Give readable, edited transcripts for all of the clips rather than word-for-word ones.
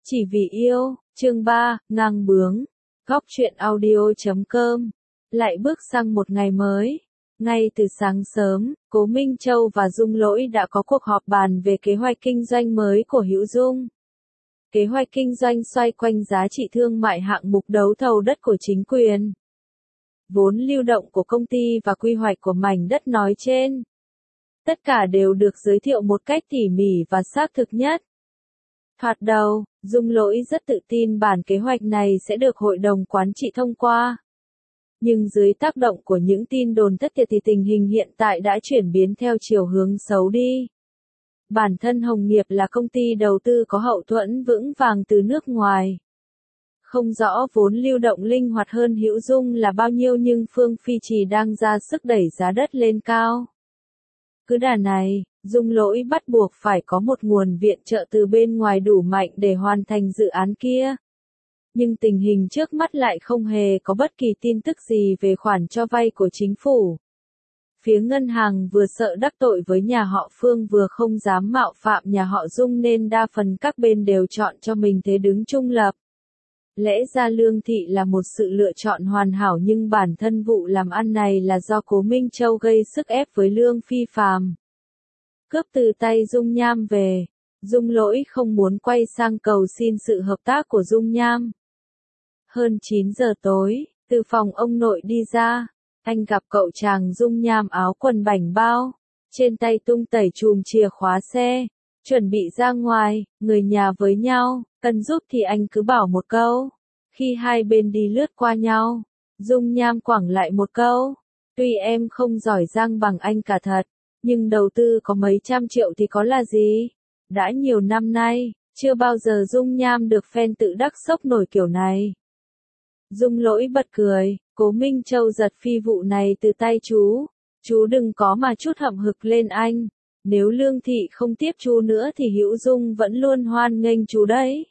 Chỉ vì yêu, chương 3, ngang bướng. Góc truyện audio.com. Lại bước sang một ngày mới. Ngay từ sáng sớm, Cố Minh Châu và Dung Lỗi đã có cuộc họp bàn về kế hoạch kinh doanh mới của Hữu Dung. Kế hoạch kinh doanh xoay quanh giá trị thương mại hạng mục đấu thầu đất của chính quyền, vốn lưu động của công ty và quy hoạch của mảnh đất nói trên. Tất cả đều được giới thiệu một cách tỉ mỉ và xác thực nhất. Thoạt đầu, Dung Lỗi rất tự tin bản kế hoạch này sẽ được hội đồng quản trị thông qua. Nhưng dưới tác động của những tin đồn thất thiệt thì tình hình hiện tại đã chuyển biến theo chiều hướng xấu đi. Bản thân Hồng Nghiệp là công ty đầu tư có hậu thuẫn vững vàng từ nước ngoài. Không rõ vốn lưu động linh hoạt hơn Hữu Dung là bao nhiêu nhưng Phương Phi Trì đang ra sức đẩy giá đất lên cao. Cứ đà này, Dung Lỗi bắt buộc phải có một nguồn viện trợ từ bên ngoài đủ mạnh để hoàn thành dự án kia. Nhưng tình hình trước mắt lại không hề có bất kỳ tin tức gì về khoản cho vay của chính phủ. Phía ngân hàng vừa sợ đắc tội với nhà họ Phương vừa không dám mạo phạm nhà họ Dung nên đa phần các bên đều chọn cho mình thế đứng trung lập. Lẽ ra Lương Thị là một sự lựa chọn hoàn hảo nhưng bản thân vụ làm ăn này là do Cố Minh Châu gây sức ép với Lương Phi Phàm. Cướp từ tay Dung Nham về, Dung Lỗi không muốn quay sang cầu xin sự hợp tác của Dung Nham. Hơn 9 giờ tối, từ phòng ông nội đi ra, anh gặp cậu chàng Dung Nham áo quần bảnh bao, trên tay tung tẩy chùm chìa khóa xe, chuẩn bị ra ngoài, người nhà với nhau, cần giúp thì anh cứ bảo một câu. Khi hai bên đi lướt qua nhau, Dung Nham quẳng lại một câu, tuy em không giỏi giang bằng anh cả thật, nhưng đầu tư có mấy trăm triệu thì có là gì? Đã nhiều năm nay, chưa bao giờ Dung Nham được fan tự đắc sốc nổi kiểu này. Dung Lỗi bật cười, Cố Minh Châu giật phi vụ này từ tay chú đừng có mà chút hậm hực lên anh, nếu Lương Thị không tiếp chú nữa thì Hữu Dung vẫn luôn hoan nghênh chú đấy.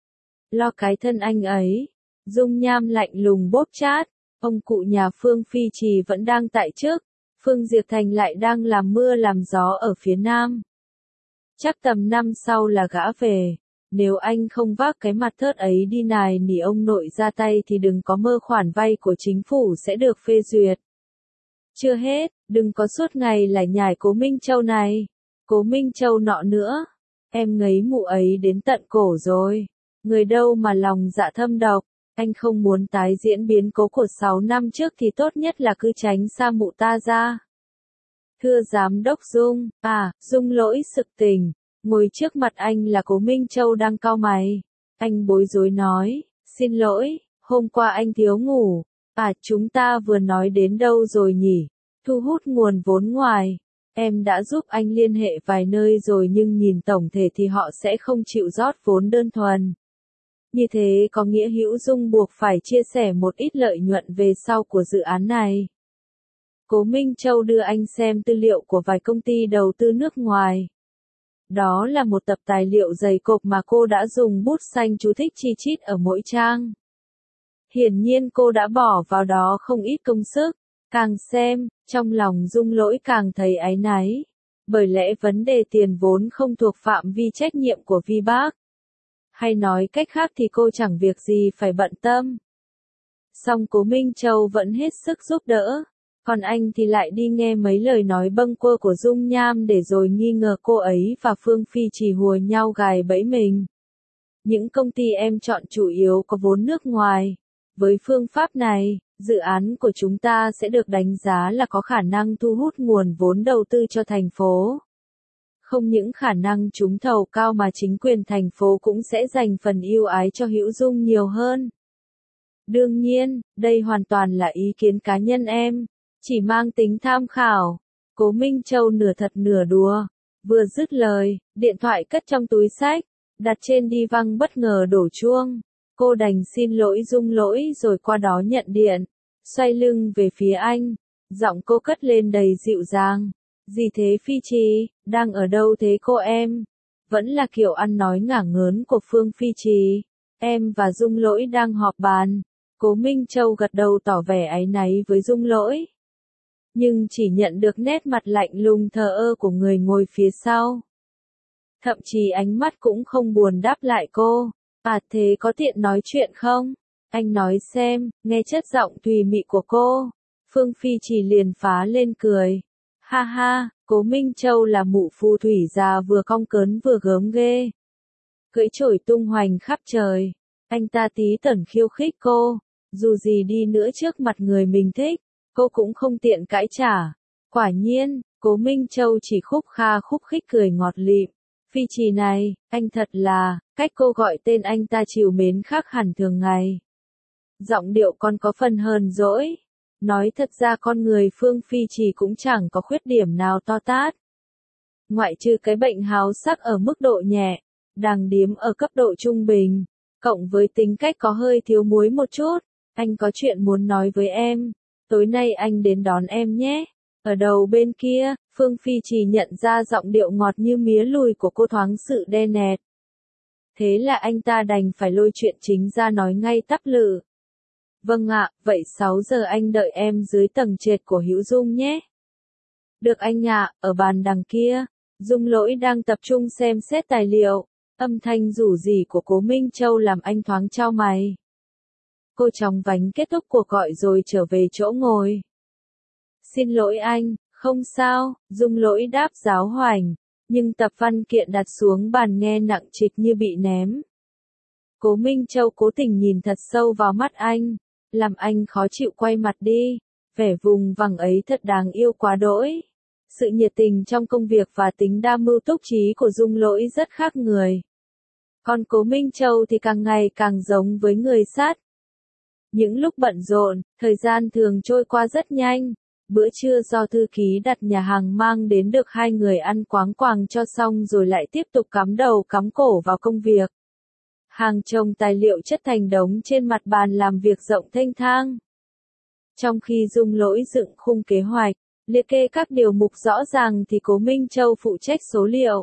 Lo cái thân anh ấy, Dung Nham lạnh lùng bóp chát, ông cụ nhà Phương Phi Trì vẫn đang tại chức, Phương Diệp Thành lại đang làm mưa làm gió ở phía nam. Chắc tầm năm sau là gã về, nếu anh không vác cái mặt thớt ấy đi nài nỉ ông nội ra tay thì đừng có mơ khoản vay của chính phủ sẽ được phê duyệt. Chưa hết, đừng có suốt ngày lải nhải Cố Minh Châu này, Cố Minh Châu nọ nữa, em ngấy mụ ấy đến tận cổ rồi, người đâu mà lòng dạ thâm độc. Anh không muốn tái diễn biến cố của 6 năm trước thì tốt nhất là cứ tránh xa mụ ta ra. Thưa Giám đốc Dung, Dung Lỗi sực tỉnh, ngồi trước mặt anh là Cố Minh Châu đang cau mày. Anh bối rối nói, xin lỗi, hôm qua anh thiếu ngủ. Chúng ta vừa nói đến đâu rồi nhỉ? Thu hút nguồn vốn ngoài. Em đã giúp anh liên hệ vài nơi rồi nhưng nhìn tổng thể thì họ sẽ không chịu rót vốn đơn thuần. Như thế có nghĩa Hữu Dung buộc phải chia sẻ một ít lợi nhuận về sau của dự án này. Cố Minh Châu đưa anh xem tư liệu của vài công ty đầu tư nước ngoài. Đó là một tập tài liệu dày cộp mà cô đã dùng bút xanh chú thích chi chít ở mỗi trang. Hiển nhiên cô đã bỏ vào đó không ít công sức. Càng xem, trong lòng Dung Lỗi càng thấy áy náy. Bởi lẽ vấn đề tiền vốn không thuộc phạm vi trách nhiệm của VBank. Hay nói cách khác thì cô chẳng việc gì phải bận tâm. Song Cố Minh Châu vẫn hết sức giúp đỡ. Còn anh thì lại đi nghe mấy lời nói bâng quơ của Dung Nham để rồi nghi ngờ cô ấy và Phương Phi Trì hùa nhau gài bẫy mình. Những công ty em chọn chủ yếu có vốn nước ngoài. Với phương pháp này, dự án của chúng ta sẽ được đánh giá là có khả năng thu hút nguồn vốn đầu tư cho thành phố. Không những khả năng trúng thầu cao mà chính quyền thành phố cũng sẽ dành phần ưu ái cho Hữu Dung nhiều hơn. Đương nhiên, đây hoàn toàn là ý kiến cá nhân em, chỉ mang tính tham khảo. Cố Minh Châu nửa thật nửa đùa, vừa dứt lời, điện thoại cất trong túi xách, đặt trên đi văng bất ngờ đổ chuông. Cô đành xin lỗi Dung Lỗi rồi qua đó nhận điện, xoay lưng về phía anh, giọng cô cất lên đầy dịu dàng. Gì thế Phi Trì, đang ở đâu thế cô em? Vẫn là kiểu ăn nói ngả ngớn của Phương Phi Trì. Em và Dung Lỗi đang họp bàn. Cố Minh Châu gật đầu tỏ vẻ áy náy với Dung Lỗi. Nhưng chỉ nhận được nét mặt lạnh lùng thờ ơ của người ngồi phía sau. Thậm chí ánh mắt cũng không buồn đáp lại cô. À thế có tiện nói chuyện không? Anh nói xem, nghe chất giọng thùy mị của cô. Phương Phi Chỉ liền phá lên cười. Ha ha, Cố Minh Châu là mụ phù thủy già vừa cong cớn vừa gớm ghê. Cưỡi chổi tung hoành khắp trời. Anh ta tí tẩn khiêu khích cô. Dù gì đi nữa trước mặt người mình thích, cô cũng không tiện cãi trả. Quả nhiên, Cố Minh Châu chỉ khúc kha khúc khích cười ngọt lịm. Phi Trì này, anh thật là, cách cô gọi tên anh ta trìu mến khác hẳn thường ngày. Giọng điệu còn có phần hờn dỗi. Nói thật ra con người Phương Phi Trì cũng chẳng có khuyết điểm nào to tát. Ngoại trừ cái bệnh háo sắc ở mức độ nhẹ, đàng điếm ở cấp độ trung bình, cộng với tính cách có hơi thiếu muối một chút. Anh có chuyện muốn nói với em, tối nay anh đến đón em nhé. Ở đầu bên kia, Phương Phi Trì nhận ra giọng điệu ngọt như mía lùi của cô thoáng sự đe nẹt. Thế là anh ta đành phải lôi chuyện chính ra nói ngay tắp lự. Vâng ạ, vậy 6 giờ anh đợi em dưới tầng trệt của Hữu Dung nhé. Được anh ạ, ở bàn đằng kia, Dung Lỗi đang tập trung xem xét tài liệu, âm thanh rủ rỉ của Cố Minh Châu làm anh thoáng chau mày. Cô chóng vánh kết thúc cuộc gọi rồi trở về chỗ ngồi. Xin lỗi anh, không sao, Dung Lỗi đáp giáo hoành, nhưng tập văn kiện đặt xuống bàn nghe nặng trịch như bị ném. Cố Minh Châu cố tình nhìn thật sâu vào mắt anh, làm anh khó chịu quay mặt đi, vẻ vùng vằng ấy thật đáng yêu quá đỗi. Sự nhiệt tình trong công việc và tính đa mưu túc trí của Dung Lỗi rất khác người. Còn Cố Minh Châu thì càng ngày càng giống với người sát. Những lúc bận rộn, thời gian thường trôi qua rất nhanh. Bữa trưa do thư ký đặt nhà hàng mang đến được hai người ăn quáng quàng cho xong rồi lại tiếp tục cắm đầu cắm cổ vào công việc. Hàng chồng tài liệu chất thành đống trên mặt bàn làm việc rộng thênh thang. Trong khi Dung Lỗi dựng khung kế hoạch, liệt kê các điều mục rõ ràng thì Cố Minh Châu phụ trách số liệu.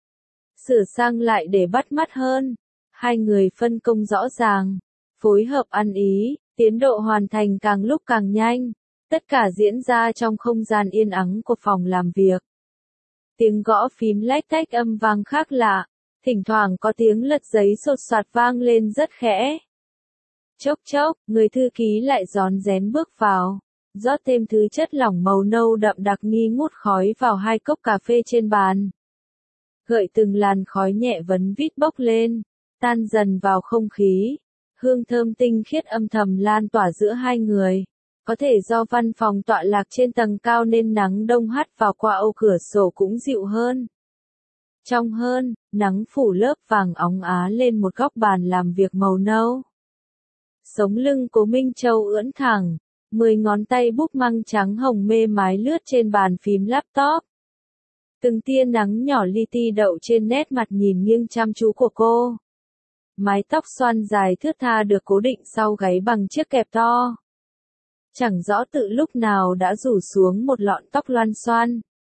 Sửa sang lại để bắt mắt hơn. Hai người phân công rõ ràng, phối hợp ăn ý, tiến độ hoàn thành càng lúc càng nhanh. Tất cả diễn ra trong không gian yên ắng của phòng làm việc. Tiếng gõ phím lách tách âm vang khác lạ, thỉnh thoảng có tiếng lật giấy sột soạt vang lên rất khẽ. Chốc chốc, người thư ký lại rón rén bước vào, rót thêm thứ chất lỏng màu nâu đậm đặc nghi ngút khói vào hai cốc cà phê trên bàn. Gợi từng làn khói nhẹ vấn vít bốc lên, tan dần vào không khí. Hương thơm tinh khiết âm thầm lan tỏa giữa hai người. Có thể do văn phòng tọa lạc trên tầng cao nên nắng đông hắt vào qua ô cửa sổ cũng dịu hơn. Trong hơn, nắng phủ lớp vàng óng á lên một góc bàn làm việc màu nâu. Sống lưng Cố Minh Châu ưỡn thẳng, 10 ngón tay búp măng trắng hồng mê mái lướt trên bàn phím laptop. Từng tia nắng nhỏ li ti đậu trên nét mặt nhìn nghiêng chăm chú của cô. Mái tóc xoăn dài thướt tha được cố định sau gáy bằng chiếc kẹp to. Chẳng rõ tự lúc nào đã rủ xuống một lọn tóc loăn xoăn.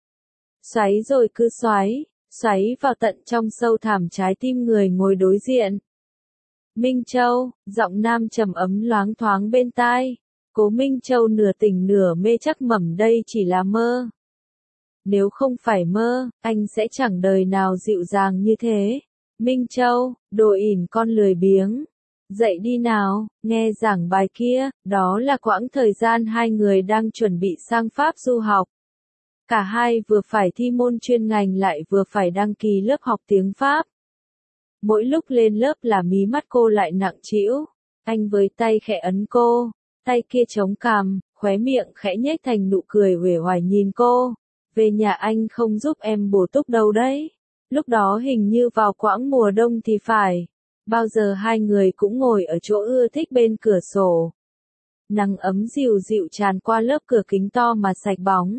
Xoáy rồi cứ xoáy, xoáy vào tận trong sâu thẳm trái tim người ngồi đối diện. Minh Châu, giọng nam trầm ấm loáng thoáng bên tai. Cố Minh Châu nửa tỉnh nửa mê chắc mẩm đây chỉ là mơ. Nếu không phải mơ, anh sẽ chẳng đời nào dịu dàng như thế. Minh Châu, đồ ỉn con lười biếng. Dậy đi nào, nghe giảng bài kia, đó là quãng thời gian hai người đang chuẩn bị sang Pháp du học. Cả hai vừa phải thi môn chuyên ngành lại vừa phải đăng ký lớp học tiếng Pháp. Mỗi lúc lên lớp là mí mắt cô lại nặng trĩu. Anh với tay khẽ ấn cô, tay kia chống cằm, khóe miệng khẽ nhếch thành nụ cười uể oải nhìn cô. Về nhà anh không giúp em bổ túc đâu đấy. Lúc đó hình như vào quãng mùa đông thì phải. Bao giờ hai người cũng ngồi ở chỗ ưa thích bên cửa sổ. Nắng ấm dịu dịu tràn qua lớp cửa kính to mà sạch bóng.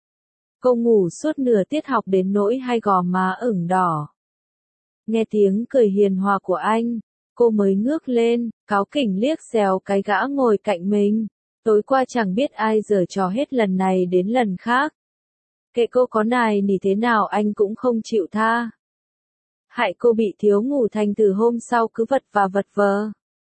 Cô ngủ suốt nửa tiết học đến nỗi hai gò má ửng đỏ. Nghe tiếng cười hiền hòa của anh, cô mới ngước lên, cáu kỉnh liếc xéo cái gã ngồi cạnh mình. Tối qua chẳng biết ai giở trò hết lần này đến lần khác. Kệ cô có nài nỉ thế nào anh cũng không chịu tha. Hại cô bị thiếu ngủ thành từ hôm sau cứ vật và vật vờ.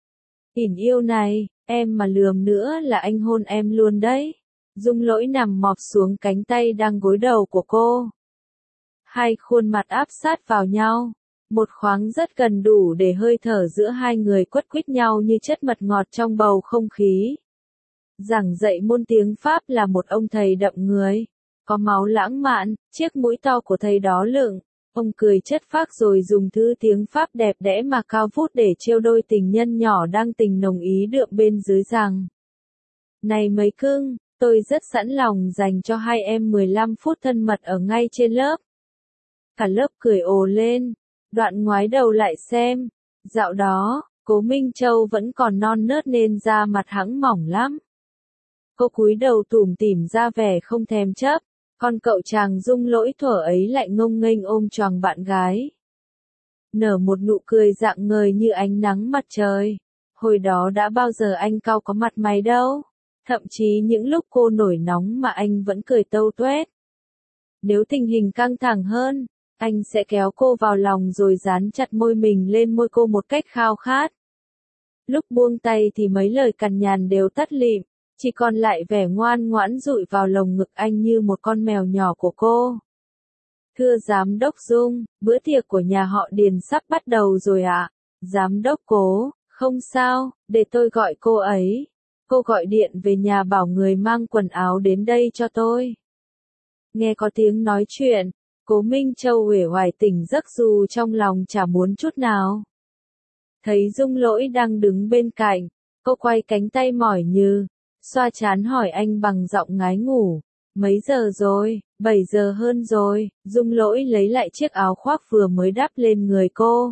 Ỉn yêu này, em mà lườm nữa là anh hôn em luôn đấy. Dung Lỗi nằm mọp xuống cánh tay đang gối đầu của cô. Hai khuôn mặt áp sát vào nhau. Một khoáng rất gần đủ để hơi thở giữa hai người quất quýt nhau như chất mật ngọt trong bầu không khí. Giảng dạy môn tiếng Pháp là một ông thầy đậm người, có máu lãng mạn, chiếc mũi to của thầy đó lửng. Ông cười chất phác rồi dùng thứ tiếng Pháp đẹp đẽ mà cao vút để trêu đôi tình nhân nhỏ đang tình nồng ý đượm bên dưới rằng: Này mấy cưng, tôi rất sẵn lòng dành cho hai em 15 phút thân mật ở ngay trên lớp. Cả lớp cười ồ lên, đoạn ngoái đầu lại xem. Dạo đó, Cố Minh Châu vẫn còn non nớt nên da mặt hẵng mỏng lắm. Cô cúi đầu tủm tỉm ra vẻ không thèm chấp. Còn cậu chàng Dung Lỗi thuở ấy lại ngông nghênh ôm choàng bạn gái. Nở một nụ cười rạng ngời như ánh nắng mặt trời. Hồi đó đã bao giờ anh cau có mặt mày đâu. Thậm chí những lúc cô nổi nóng mà anh vẫn cười tâu tuét. Nếu tình hình căng thẳng hơn, anh sẽ kéo cô vào lòng rồi dán chặt môi mình lên môi cô một cách khao khát. Lúc buông tay thì mấy lời cằn nhằn đều tắt lịm. Chỉ còn lại vẻ ngoan ngoãn dụi vào lồng ngực anh như một con mèo nhỏ của cô. Thưa Giám đốc Dung, bữa tiệc của nhà họ Điền sắp bắt đầu rồi ạ. Giám đốc Cố, không sao, để tôi gọi cô ấy. Cô gọi điện về nhà bảo người mang quần áo đến đây cho tôi. Nghe có tiếng nói chuyện, Cố Minh Châu uể oải tỉnh giấc dù trong lòng chả muốn chút nào. Thấy Dung Lỗi đang đứng bên cạnh, cô quay cánh tay mỏi như xoa trán hỏi anh bằng giọng ngái ngủ. Mấy giờ rồi? 7 giờ hơn rồi. Dung Lỗi lấy lại chiếc áo khoác vừa mới đắp lên người cô.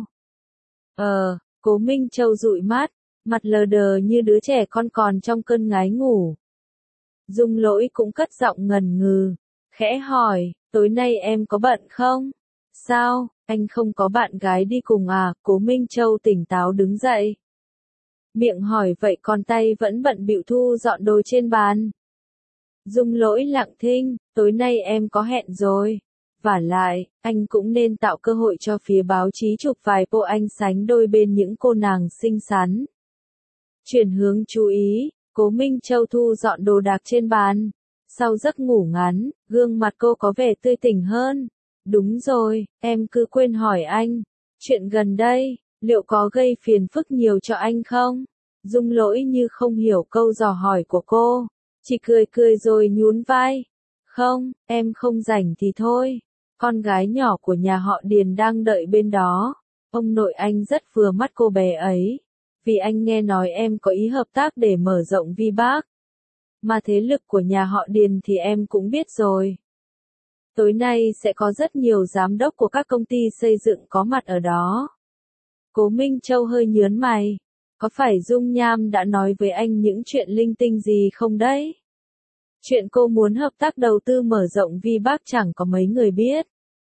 Cố Minh Châu dụi mắt, mặt lờ đờ như đứa trẻ con còn trong cơn ngái ngủ. Dung Lỗi cũng cất giọng ngần ngừ, khẽ hỏi, tối nay em có bận không? Sao, anh không có bạn gái đi cùng à? Cố Minh Châu tỉnh táo đứng dậy. Miệng hỏi vậy còn tay vẫn bận bịu thu dọn đồ trên bàn. Dung Lỗi lặng thinh, tối nay em có hẹn rồi. Vả lại, anh cũng nên tạo cơ hội cho phía báo chí chụp vài bộ anh sánh đôi bên những cô nàng xinh xắn. Chuyển hướng chú ý, Cố Minh Châu thu dọn đồ đạc trên bàn. Sau giấc ngủ ngắn, gương mặt cô có vẻ tươi tỉnh hơn. Đúng rồi, em cứ quên hỏi anh. Chuyện gần đây, liệu có gây phiền phức nhiều cho anh không? Dung Lỗi như không hiểu câu dò hỏi của cô. Chỉ cười cười rồi nhún vai. Không, em không rảnh thì thôi. Con gái nhỏ của nhà họ Điền đang đợi bên đó. Ông nội anh rất vừa mắt cô bé ấy. Vì anh nghe nói em có ý hợp tác để mở rộng VBAC. Mà thế lực của nhà họ Điền thì em cũng biết rồi. Tối nay sẽ có rất nhiều giám đốc của các công ty xây dựng có mặt ở đó. Cố Minh Châu hơi nhớn mày. Có phải Dung Nham đã nói với anh những chuyện linh tinh gì không đấy? Chuyện cô muốn hợp tác đầu tư mở rộng VBAC chẳng có mấy người biết.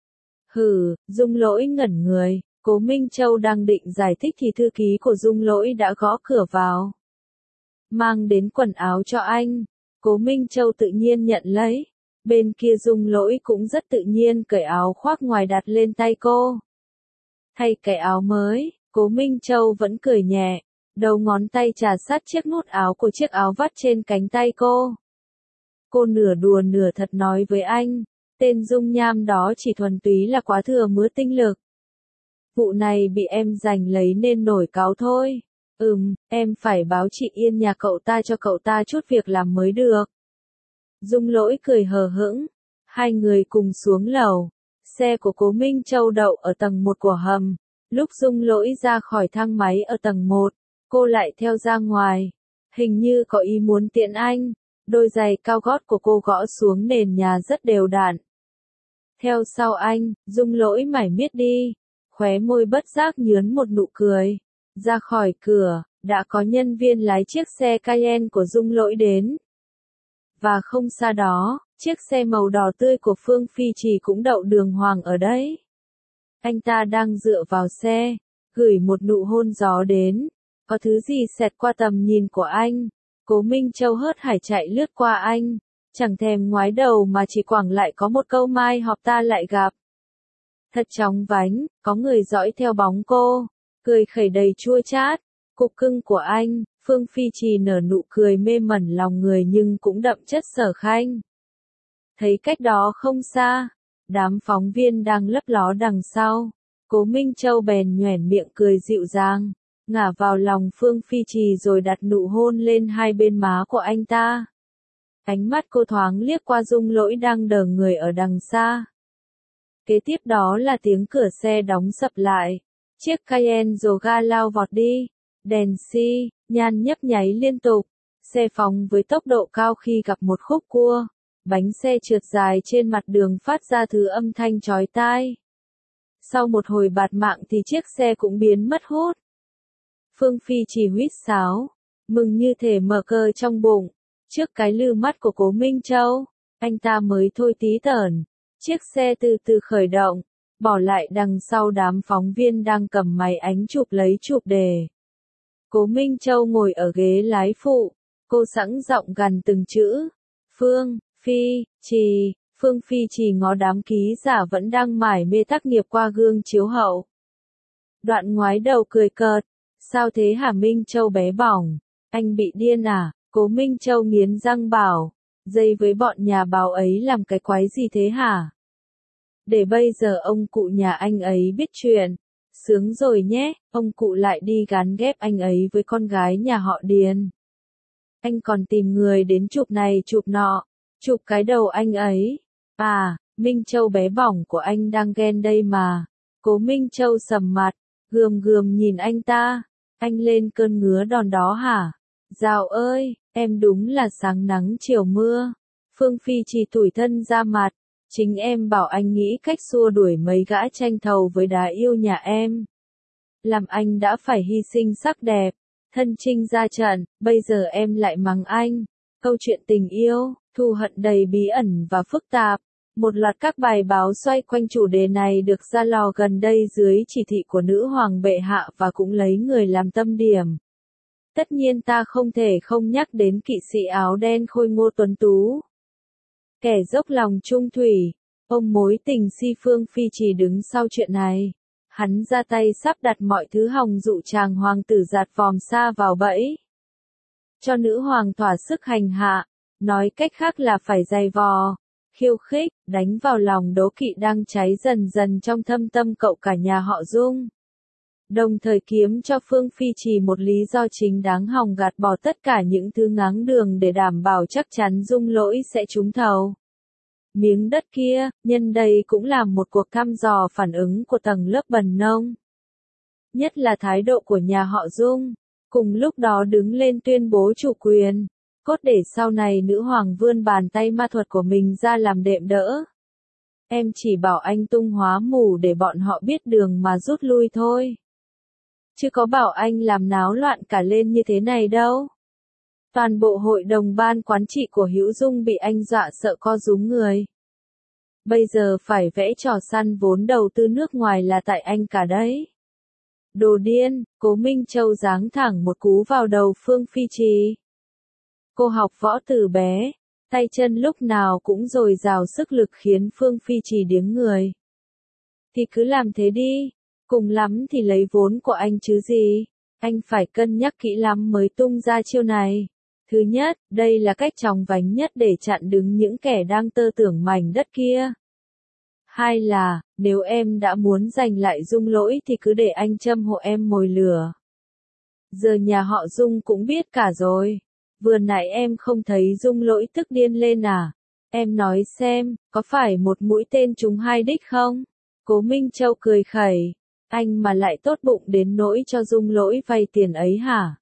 Dung Lỗi ngẩn người. Cố Minh Châu đang định giải thích thì thư ký của Dung Lỗi đã gõ cửa vào. Mang đến quần áo cho anh. Cố Minh Châu tự nhiên nhận lấy. Bên kia Dung Lỗi cũng rất tự nhiên cởi áo khoác ngoài đặt lên tay cô. Thay cái áo mới, Cố Minh Châu vẫn cười nhẹ. Đầu ngón tay chà sát chiếc nút áo của chiếc áo vắt trên cánh tay cô. Cô nửa đùa nửa thật nói với anh, tên Dung Nham đó chỉ thuần túy là quá thừa mứa tinh lực. Vụ này bị em giành lấy nên nổi cáu thôi. Em phải báo chị Yên nhà cậu ta cho cậu ta chút việc làm mới được. Dung Lỗi cười hờ hững. Hai người cùng xuống lầu. Xe của Cố Minh Châu đậu ở tầng 1 của hầm. Lúc Dung Lỗi ra khỏi thang máy ở tầng 1, cô lại theo ra ngoài. Hình như có ý muốn tiện anh. Đôi giày cao gót của cô gõ xuống nền nhà rất đều đặn. Theo sau anh, Dung Lỗi mải miết đi. Khóe môi bất giác nhướn một nụ cười. Ra khỏi cửa, đã có nhân viên lái chiếc xe Cayenne của Dung Lỗi đến. Và không xa đó, chiếc xe màu đỏ tươi của Phương Phi Trì cũng đậu đường hoàng ở đấy. Anh ta đang dựa vào xe, gửi một nụ hôn gió đến. Có thứ gì xẹt qua tầm nhìn của anh. Cố Minh Châu hớt hải chạy lướt qua anh. Chẳng thèm ngoái đầu mà chỉ quẳng lại có một câu mai họp ta lại gặp. Thật chóng vánh, có người dõi theo bóng cô. Cười khẩy đầy chua chát. Cục cưng của anh, Phương Phi Trì nở nụ cười mê mẩn lòng người nhưng cũng đậm chất Sở Khanh. Thấy cách đó không xa, đám phóng viên đang lấp ló đằng sau. Cố Minh Châu bèn nhoẻn miệng cười dịu dàng, ngả vào lòng Phương Phi Trì rồi đặt nụ hôn lên hai bên má của anh ta. Ánh mắt cô thoáng liếc qua Dung Lỗi đang đờ người ở đằng xa. Kế tiếp đó là tiếng cửa xe đóng sập lại. Chiếc Cayenne Yoga lao vọt đi. Đèn xi, nhan nhấp nháy liên tục. Xe phóng với tốc độ cao khi gặp một khúc cua. Bánh xe trượt dài trên mặt đường phát ra thứ âm thanh chói tai. Sau một hồi bạt mạng thì chiếc xe cũng biến mất hút. Phương Phi chỉ huýt sáo, mừng như thể mở cờ trong bụng. Trước cái lư mắt của Cố Minh Châu, anh ta mới thôi tí tởn. Chiếc xe từ từ khởi động, bỏ lại đằng sau đám phóng viên đang cầm máy ảnh chụp lấy chụp đề. Cố Minh Châu ngồi ở ghế lái phụ, cô sẵn giọng gằn từng chữ. Phương Phi Trì, Phương Phi Trì ngó đám ký giả vẫn đang mải mê tác nghiệp qua gương chiếu hậu. Đoạn ngoái đầu cười cợt, sao thế hả Minh Châu bé bỏng, anh bị điên à? Cố Minh Châu nghiến răng bảo, dây với bọn nhà báo ấy làm cái quái gì thế hả? Để bây giờ ông cụ nhà anh ấy biết chuyện, sướng rồi nhé, ông cụ lại đi gán ghép anh ấy với con gái nhà họ Điền. Anh còn tìm người đến chụp này chụp nọ, chụp cái đầu anh ấy. À, Minh Châu bé bỏng của anh đang ghen đây mà. Cố Minh Châu sầm mặt, gườm gườm nhìn anh ta, anh lên cơn ngứa đòn đó hả? Dạo ơi, em đúng là sáng nắng chiều mưa. Phương Phi chỉ tủi thân ra mặt, chính em bảo anh nghĩ cách xua đuổi mấy gã tranh thầu với đá yêu nhà em. Làm anh đã phải hy sinh sắc đẹp, thân chinh ra trận, bây giờ em lại mắng anh. Câu chuyện tình yêu, thù hận đầy bí ẩn và phức tạp. Một loạt các bài báo xoay quanh chủ đề này được ra lò gần đây dưới chỉ thị của nữ hoàng bệ hạ và cũng lấy người làm tâm điểm. Tất nhiên ta không thể không nhắc đến kỵ sĩ áo đen khôi ngô tuấn tú. Kẻ dốc lòng trung thủy, ông mối tình si Phương Phi chỉ đứng sau chuyện này. Hắn ra tay sắp đặt mọi thứ hòng dụ chàng hoàng tử giạt vòm xa vào bẫy. Cho nữ hoàng thỏa sức hành hạ, nói cách khác là phải giày vò, khiêu khích, đánh vào lòng đố kỵ đang cháy dần dần trong thâm tâm cậu cả nhà họ Dung. Đồng thời kiếm cho Phương Phi chỉ một lý do chính đáng hòng gạt bỏ tất cả những thứ ngáng đường để đảm bảo chắc chắn Dung Lỗi sẽ trúng thầu. Miếng đất kia, nhân đây cũng là một cuộc thăm dò phản ứng của tầng lớp bần nông. Nhất là thái độ của nhà họ Dung, cùng lúc đó đứng lên tuyên bố chủ quyền, cốt để sau này nữ hoàng vươn bàn tay ma thuật của mình ra làm đệm đỡ. Em chỉ bảo anh tung hóa mù để bọn họ biết đường mà rút lui thôi. Chứ có bảo anh làm náo loạn cả lên như thế này đâu. Toàn bộ hội đồng ban quản trị của Hữu Dung bị anh dọa sợ co rúm người. Bây giờ phải vẽ trò săn vốn đầu tư nước ngoài là tại anh cả đấy. Đồ điên, Cố Minh Châu giáng thẳng một cú vào đầu Phương Phi Trì. Cô học võ từ bé, tay chân lúc nào cũng dồi dào sức lực khiến Phương Phi Trì điếng người. Thì cứ làm thế đi, cùng lắm thì lấy vốn của anh chứ gì, anh phải cân nhắc kỹ lắm mới tung ra chiêu này. Thứ nhất, đây là cách chóng vánh nhất để chặn đứng những kẻ đang tơ tưởng mảnh đất kia. Hai là, nếu em đã muốn giành lại Dung Lỗi thì cứ để anh châm hộ em mồi lửa. Giờ nhà họ Dung cũng biết cả rồi. Vừa nãy em không thấy Dung Lỗi tức điên lên à? Em nói xem, có phải một mũi tên trúng hai đích không? Cố Minh Châu cười khẩy. Anh mà lại tốt bụng đến nỗi cho Dung Lỗi vay tiền ấy hả?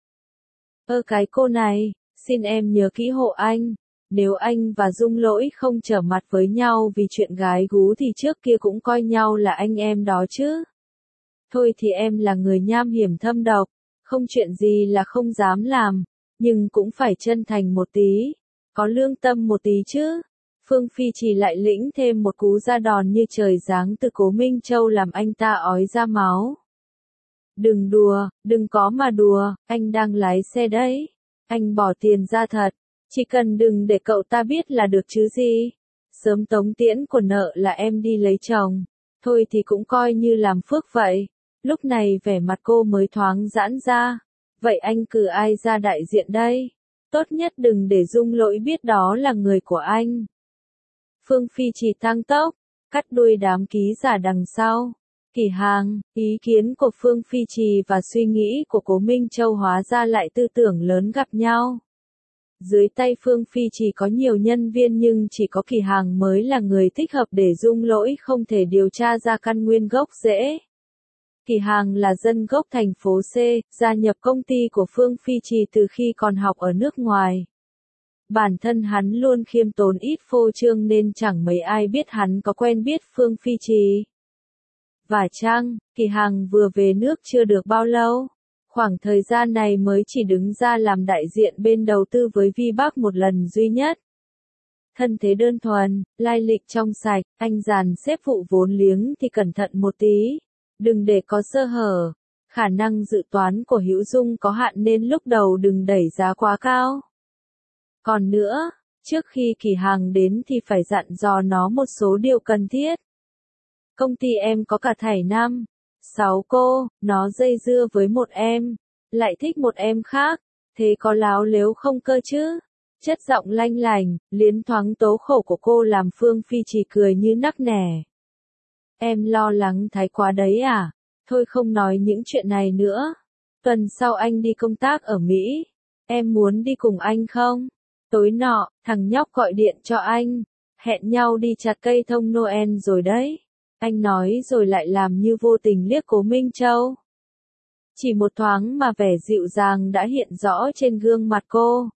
Cái cô này, xin em nhớ kỹ hộ anh. Nếu anh và Dung Lỗi không trở mặt với nhau vì chuyện gái gú thì trước kia cũng coi nhau là anh em đó chứ. Thôi thì em là người nham hiểm thâm độc, không chuyện gì là không dám làm, nhưng cũng phải chân thành một tí, có lương tâm một tí chứ. Phương Phi chỉ lại lĩnh thêm một cú ra đòn như trời giáng từ Cố Minh Châu làm anh ta ói ra máu. Đừng đùa, đừng có mà đùa, anh đang lái xe đấy. Anh bỏ tiền ra thật, chỉ cần đừng để cậu ta biết là được chứ gì. Sớm tống tiễn của nợ là em đi lấy chồng, thôi thì cũng coi như làm phước vậy. Lúc này vẻ mặt cô mới thoáng giãn ra. Vậy anh cử ai ra đại diện đây? Tốt nhất đừng để Dung Lỗi biết đó là người của anh. Phương Phi chỉ tăng tốc, cắt đuôi đám ký giả đằng sau. Kỷ Hàng, ý kiến của Phương Phi Trì và suy nghĩ của Cố Minh Châu hóa ra lại tư tưởng lớn gặp nhau. Dưới tay Phương Phi Trì có nhiều nhân viên nhưng chỉ có Kỷ Hàng mới là người thích hợp để Dung Lỗi không thể điều tra ra căn nguyên gốc rễ. Kỷ Hàng là dân gốc thành phố C, gia nhập công ty của Phương Phi Trì từ khi còn học ở nước ngoài. Bản thân hắn luôn khiêm tốn ít phô trương nên chẳng mấy ai biết hắn có quen biết Phương Phi Trì. Và chăng, Kỷ Hàng vừa về nước chưa được bao lâu. Khoảng thời gian này mới chỉ đứng ra làm đại diện bên đầu tư với Vi Bắc một lần duy nhất. Thân thế đơn thuần, lai lịch trong sạch, anh dàn xếp vụ vốn liếng thì cẩn thận một tí. Đừng để có sơ hở. Khả năng dự toán của Hữu Dung có hạn nên lúc đầu đừng đẩy giá quá cao. Còn nữa, trước khi Kỷ Hàng đến thì phải dặn dò nó một số điều cần thiết. Công ty em có cả thảy 5, 6 cô, nó dây dưa với một em, lại thích một em khác, thế có láo lếu không cơ chứ? Chất giọng lanh lành, liến thoáng tố khổ của cô làm Phương Phi Trì cười như nắc nẻ. Em lo lắng thái quá đấy à? Thôi không nói những chuyện này nữa. Tuần sau anh đi công tác ở Mỹ. Em muốn đi cùng anh không? Tối nọ, thằng nhóc gọi điện cho anh. Hẹn nhau đi chặt cây thông Noel rồi đấy. Anh nói rồi lại làm như vô tình liếc Cố Minh Châu. Chỉ một thoáng mà vẻ dịu dàng đã hiện rõ trên gương mặt cô.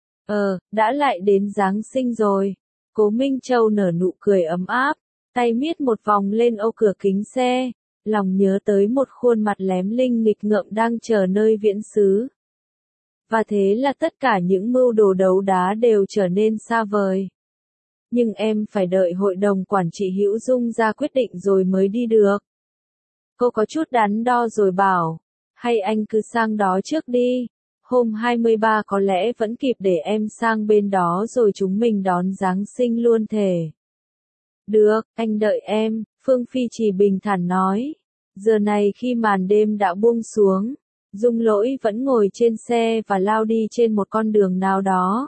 Đã lại đến Giáng sinh rồi. Cố Minh Châu nở nụ cười ấm áp, tay miết một vòng lên ô cửa kính xe, lòng nhớ tới một khuôn mặt lém linh nghịch ngợm đang chờ nơi viễn xứ. Và thế là tất cả những mưu đồ đấu đá đều trở nên xa vời. Nhưng em phải đợi hội đồng quản trị Hữu Dung ra quyết định rồi mới đi được. Cô có chút đắn đo rồi bảo, hay anh cứ sang đó trước đi, hôm 23 có lẽ vẫn kịp để em sang bên đó rồi chúng mình đón Giáng sinh luôn thề. Được, anh đợi em, Phương Phi Trì bình thản nói. Giờ này khi màn đêm đã buông xuống, Dung Lỗi vẫn ngồi trên xe và lao đi trên một con đường nào đó.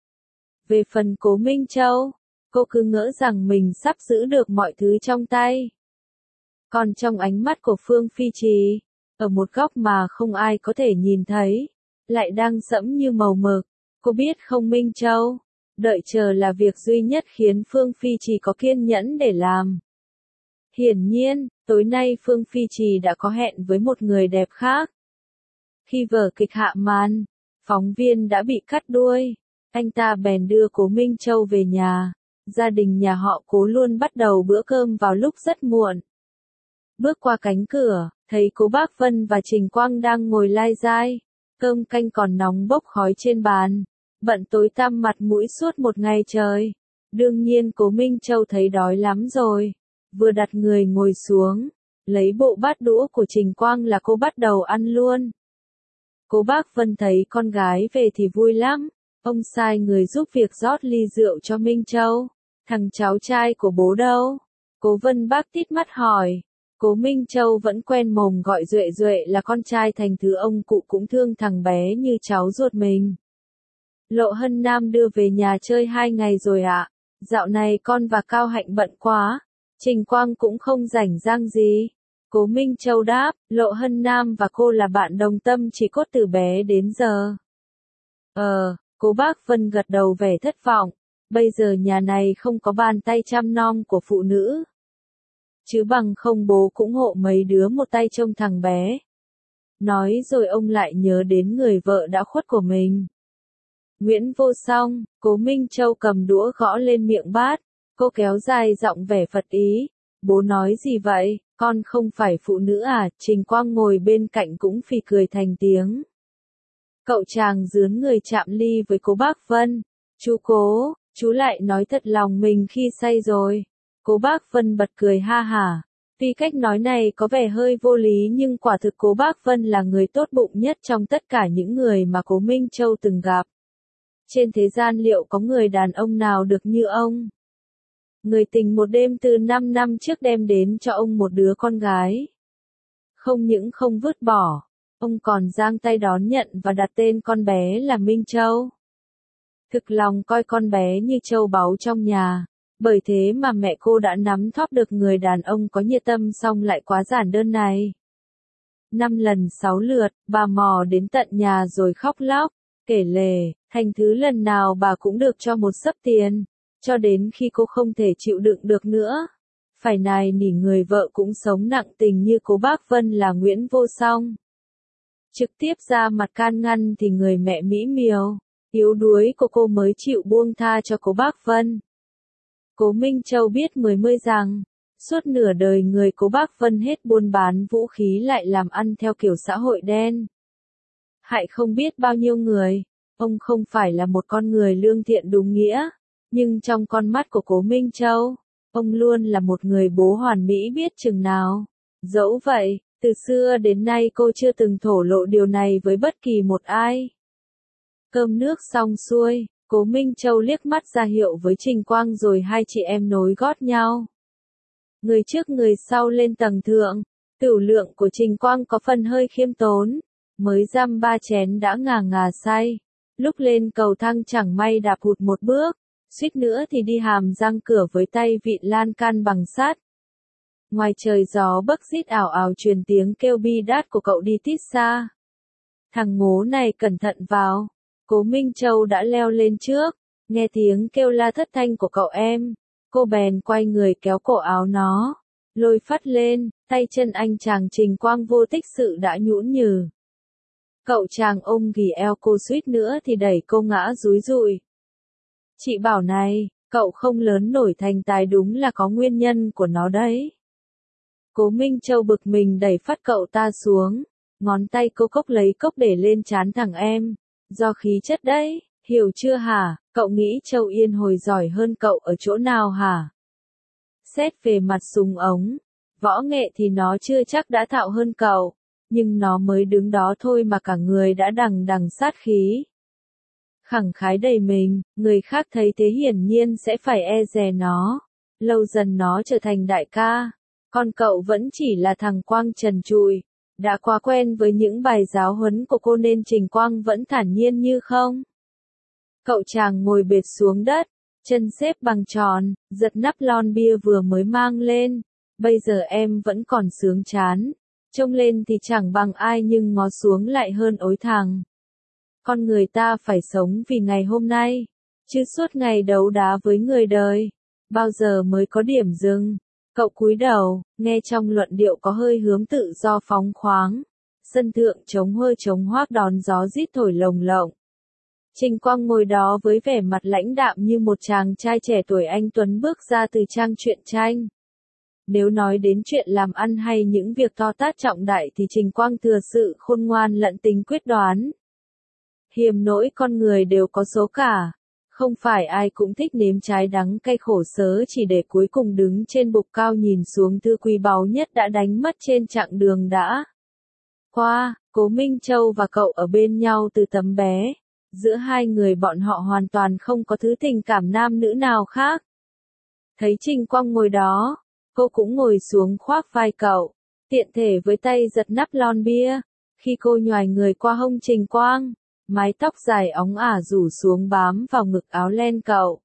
Về phần Cố Minh Châu, cô cứ ngỡ rằng mình sắp giữ được mọi thứ trong tay. Còn trong ánh mắt của Phương Phi Trì, ở một góc mà không ai có thể nhìn thấy, lại đang sẫm như màu mực. Cô biết không Minh Châu? Đợi chờ là việc duy nhất khiến Phương Phi Trì có kiên nhẫn để làm. Hiển nhiên, tối nay Phương Phi Trì đã có hẹn với một người đẹp khác. Khi vở kịch hạ màn, phóng viên đã bị cắt đuôi, anh ta bèn đưa Cố Minh Châu về nhà. Gia đình nhà họ Cố luôn bắt đầu bữa cơm vào lúc rất muộn. Bước qua cánh cửa, thấy Cố Bác Vân và Trình Quang đang ngồi lai dai, cơm canh còn nóng bốc khói trên bàn, bận tối tăm mặt mũi suốt một ngày trời. Đương nhiên Cố Minh Châu thấy đói lắm rồi, vừa đặt người ngồi xuống, lấy bộ bát đũa của Trình Quang là cô bắt đầu ăn luôn. Cố Bác Vân thấy con gái về thì vui lắm, ông sai người giúp việc rót ly rượu cho Minh Châu. Thằng cháu trai của bố đâu? Cố Vân Bác tít mắt hỏi. Cố Minh Châu vẫn quen mồm gọi Duệ Duệ là con trai thành thứ ông cụ cũng thương thằng bé như cháu ruột mình. Lộ Hân Nam đưa về nhà chơi 2 ngày rồi ạ. Dạo này con và Cao Hạnh bận quá. Trình Quang cũng không rảnh rang gì. Cố Minh Châu đáp, Lộ Hân Nam và cô là bạn đồng tâm chỉ cốt từ bé đến giờ. Cố Bác Vân gật đầu vẻ thất vọng. Bây giờ nhà này không có bàn tay chăm nom của phụ nữ. Chứ bằng không bố cũng hộ mấy đứa một tay trông thằng bé. Nói rồi ông lại nhớ đến người vợ đã khuất của mình. Nguyễn Vô Song, Cố Minh Châu cầm đũa gõ lên miệng bát. Cô kéo dài giọng vẻ phật ý. Bố nói gì vậy, con không phải phụ nữ à? Trình Quang ngồi bên cạnh cũng phì cười thành tiếng. Cậu chàng dướn người chạm ly với Cố Bác Vân. Chú Cố, chú lại nói thật lòng mình khi say rồi. Cố Bác Vân bật cười ha hả. Tuy cách nói này có vẻ hơi vô lý nhưng quả thực Cố Bác Vân là người tốt bụng nhất trong tất cả những người mà Cố Minh Châu từng gặp. Trên thế gian liệu có người đàn ông nào được như ông? Người tình một đêm từ 5 năm trước đem đến cho ông một đứa con gái. Không những không vứt bỏ, ông còn giang tay đón nhận và đặt tên con bé là Minh Châu. Thực lòng coi con bé như châu báu trong nhà. Bởi thế mà mẹ cô đã nắm thóp được người đàn ông có nhiệt tâm song lại quá giản đơn này. 5 lần 6 lượt, bà mò đến tận nhà rồi khóc lóc, kể lể, thành thứ lần nào bà cũng được cho một xấp tiền, cho đến khi cô không thể chịu đựng được nữa. Phải nài nỉ người vợ cũng sống nặng tình như cô bác Vân là Nguyễn Vô Song. Trực tiếp ra mặt can ngăn thì người mẹ mỹ miều, yếu đuối của cô mới chịu buông tha cho cô bác Vân. Cố Minh Châu biết mười mươi rằng, suốt nửa đời người cố bác Vân hết buôn bán vũ khí lại làm ăn theo kiểu xã hội đen. Hại không biết bao nhiêu người, ông không phải là một con người lương thiện đúng nghĩa, nhưng trong con mắt của Cố Minh Châu, ông luôn là một người bố hoàn mỹ biết chừng nào. Dẫu vậy, từ xưa đến nay cô chưa từng thổ lộ điều này với bất kỳ một ai. Cơm nước xong xuôi, Cố Minh Châu liếc mắt ra hiệu với Trình Quang rồi hai chị em nối gót nhau. Người trước người sau lên tầng thượng, tửu lượng của Trình Quang có phần hơi khiêm tốn, mới dăm 3 chén đã ngà ngà say. Lúc lên cầu thang chẳng may đạp hụt một bước, suýt nữa thì đi hàm răng cửa với tay vịn lan can bằng sắt. Ngoài trời gió bấc rít ảo ảo truyền tiếng kêu bi đát của cậu đi tít xa. Thằng ngố này cẩn thận vào. Cố Minh Châu đã leo lên trước, nghe tiếng kêu la thất thanh của cậu em, cô bèn quay người kéo cổ áo nó, lôi phắt lên, tay chân anh chàng Trình Quang vô tích sự đã nhũn nhừ. Cậu chàng ôm ghì eo cô suýt nữa thì đẩy cô ngã dúi dùi. Chị bảo này, cậu không lớn nổi thành tài đúng là có nguyên nhân của nó đấy. Cố Minh Châu bực mình đẩy phát cậu ta xuống, ngón tay cô cốc lấy cốc để lên trán thằng em. Do khí chất đấy, hiểu chưa hả, cậu nghĩ Châu Yên Hồi giỏi hơn cậu ở chỗ nào hả? Xét về mặt súng ống, võ nghệ thì nó chưa chắc đã thạo hơn cậu, nhưng nó mới đứng đó thôi mà cả người đã đằng đằng sát khí. Khẳng khái đầy mình, người khác thấy thế hiển nhiên sẽ phải e dè nó, lâu dần nó trở thành đại ca, còn cậu vẫn chỉ là thằng Quang trần trụi. Đã quá quen với những bài giáo huấn của cô nên Trình Quang vẫn thản nhiên như không. Cậu chàng ngồi bệt xuống đất, chân xếp bằng tròn, giật nắp lon bia vừa mới mang lên. Bây giờ em vẫn còn sướng chán. Trông lên thì chẳng bằng ai nhưng ngó xuống lại hơn ối thằng. Con người ta phải sống vì ngày hôm nay, chứ suốt ngày đấu đá với người đời. Bao giờ mới có điểm dừng? Cậu cúi đầu, nghe trong luận điệu có hơi hướng tự do phóng khoáng. Sân thượng trống hơi trống hoác đón gió rít thổi lồng lộng. Trình Quang ngồi đó với vẻ mặt lãnh đạm như một chàng trai trẻ tuổi anh tuấn bước ra từ trang truyện tranh. Nếu nói đến chuyện làm ăn hay những việc to tát trọng đại thì Trình Quang thừa sự khôn ngoan lẫn tính quyết đoán. Hiềm nỗi con người đều có số cả. Không phải ai cũng thích nếm trái đắng cay khổ sở chỉ để cuối cùng đứng trên bục cao nhìn xuống thứ quý báu nhất đã đánh mất trên chặng đường đã qua. Cố Minh Châu và cậu ở bên nhau từ tấm bé. Giữa hai người bọn họ hoàn toàn không có thứ tình cảm nam nữ nào khác. Thấy Trình Quang ngồi đó, cô cũng ngồi xuống khoác vai cậu, tiện thể với tay giật nắp lon bia. Khi cô nhoài người qua hông Trình Quang, mái tóc dài óng ả rủ xuống bám vào ngực áo len cậu.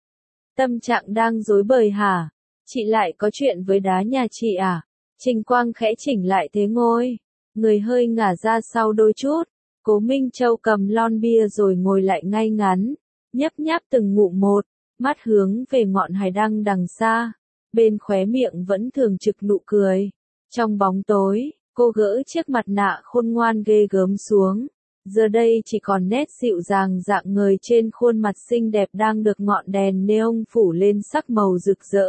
Tâm trạng đang rối bời hả? Chị lại có chuyện với đá nhà chị à? Trình Quang khẽ chỉnh lại thế ngồi, người hơi ngả ra sau đôi chút. Cố Minh Châu cầm lon bia rồi ngồi lại ngay ngắn, nhấp nháp từng ngụm một, mắt hướng về ngọn hải đăng đằng xa, bên khóe miệng vẫn thường trực nụ cười. Trong bóng tối, cô gỡ chiếc mặt nạ khôn ngoan ghê gớm xuống. Giờ đây chỉ còn nét dịu dàng dạng người trên khuôn mặt xinh đẹp đang được ngọn đèn neon phủ lên sắc màu rực rỡ.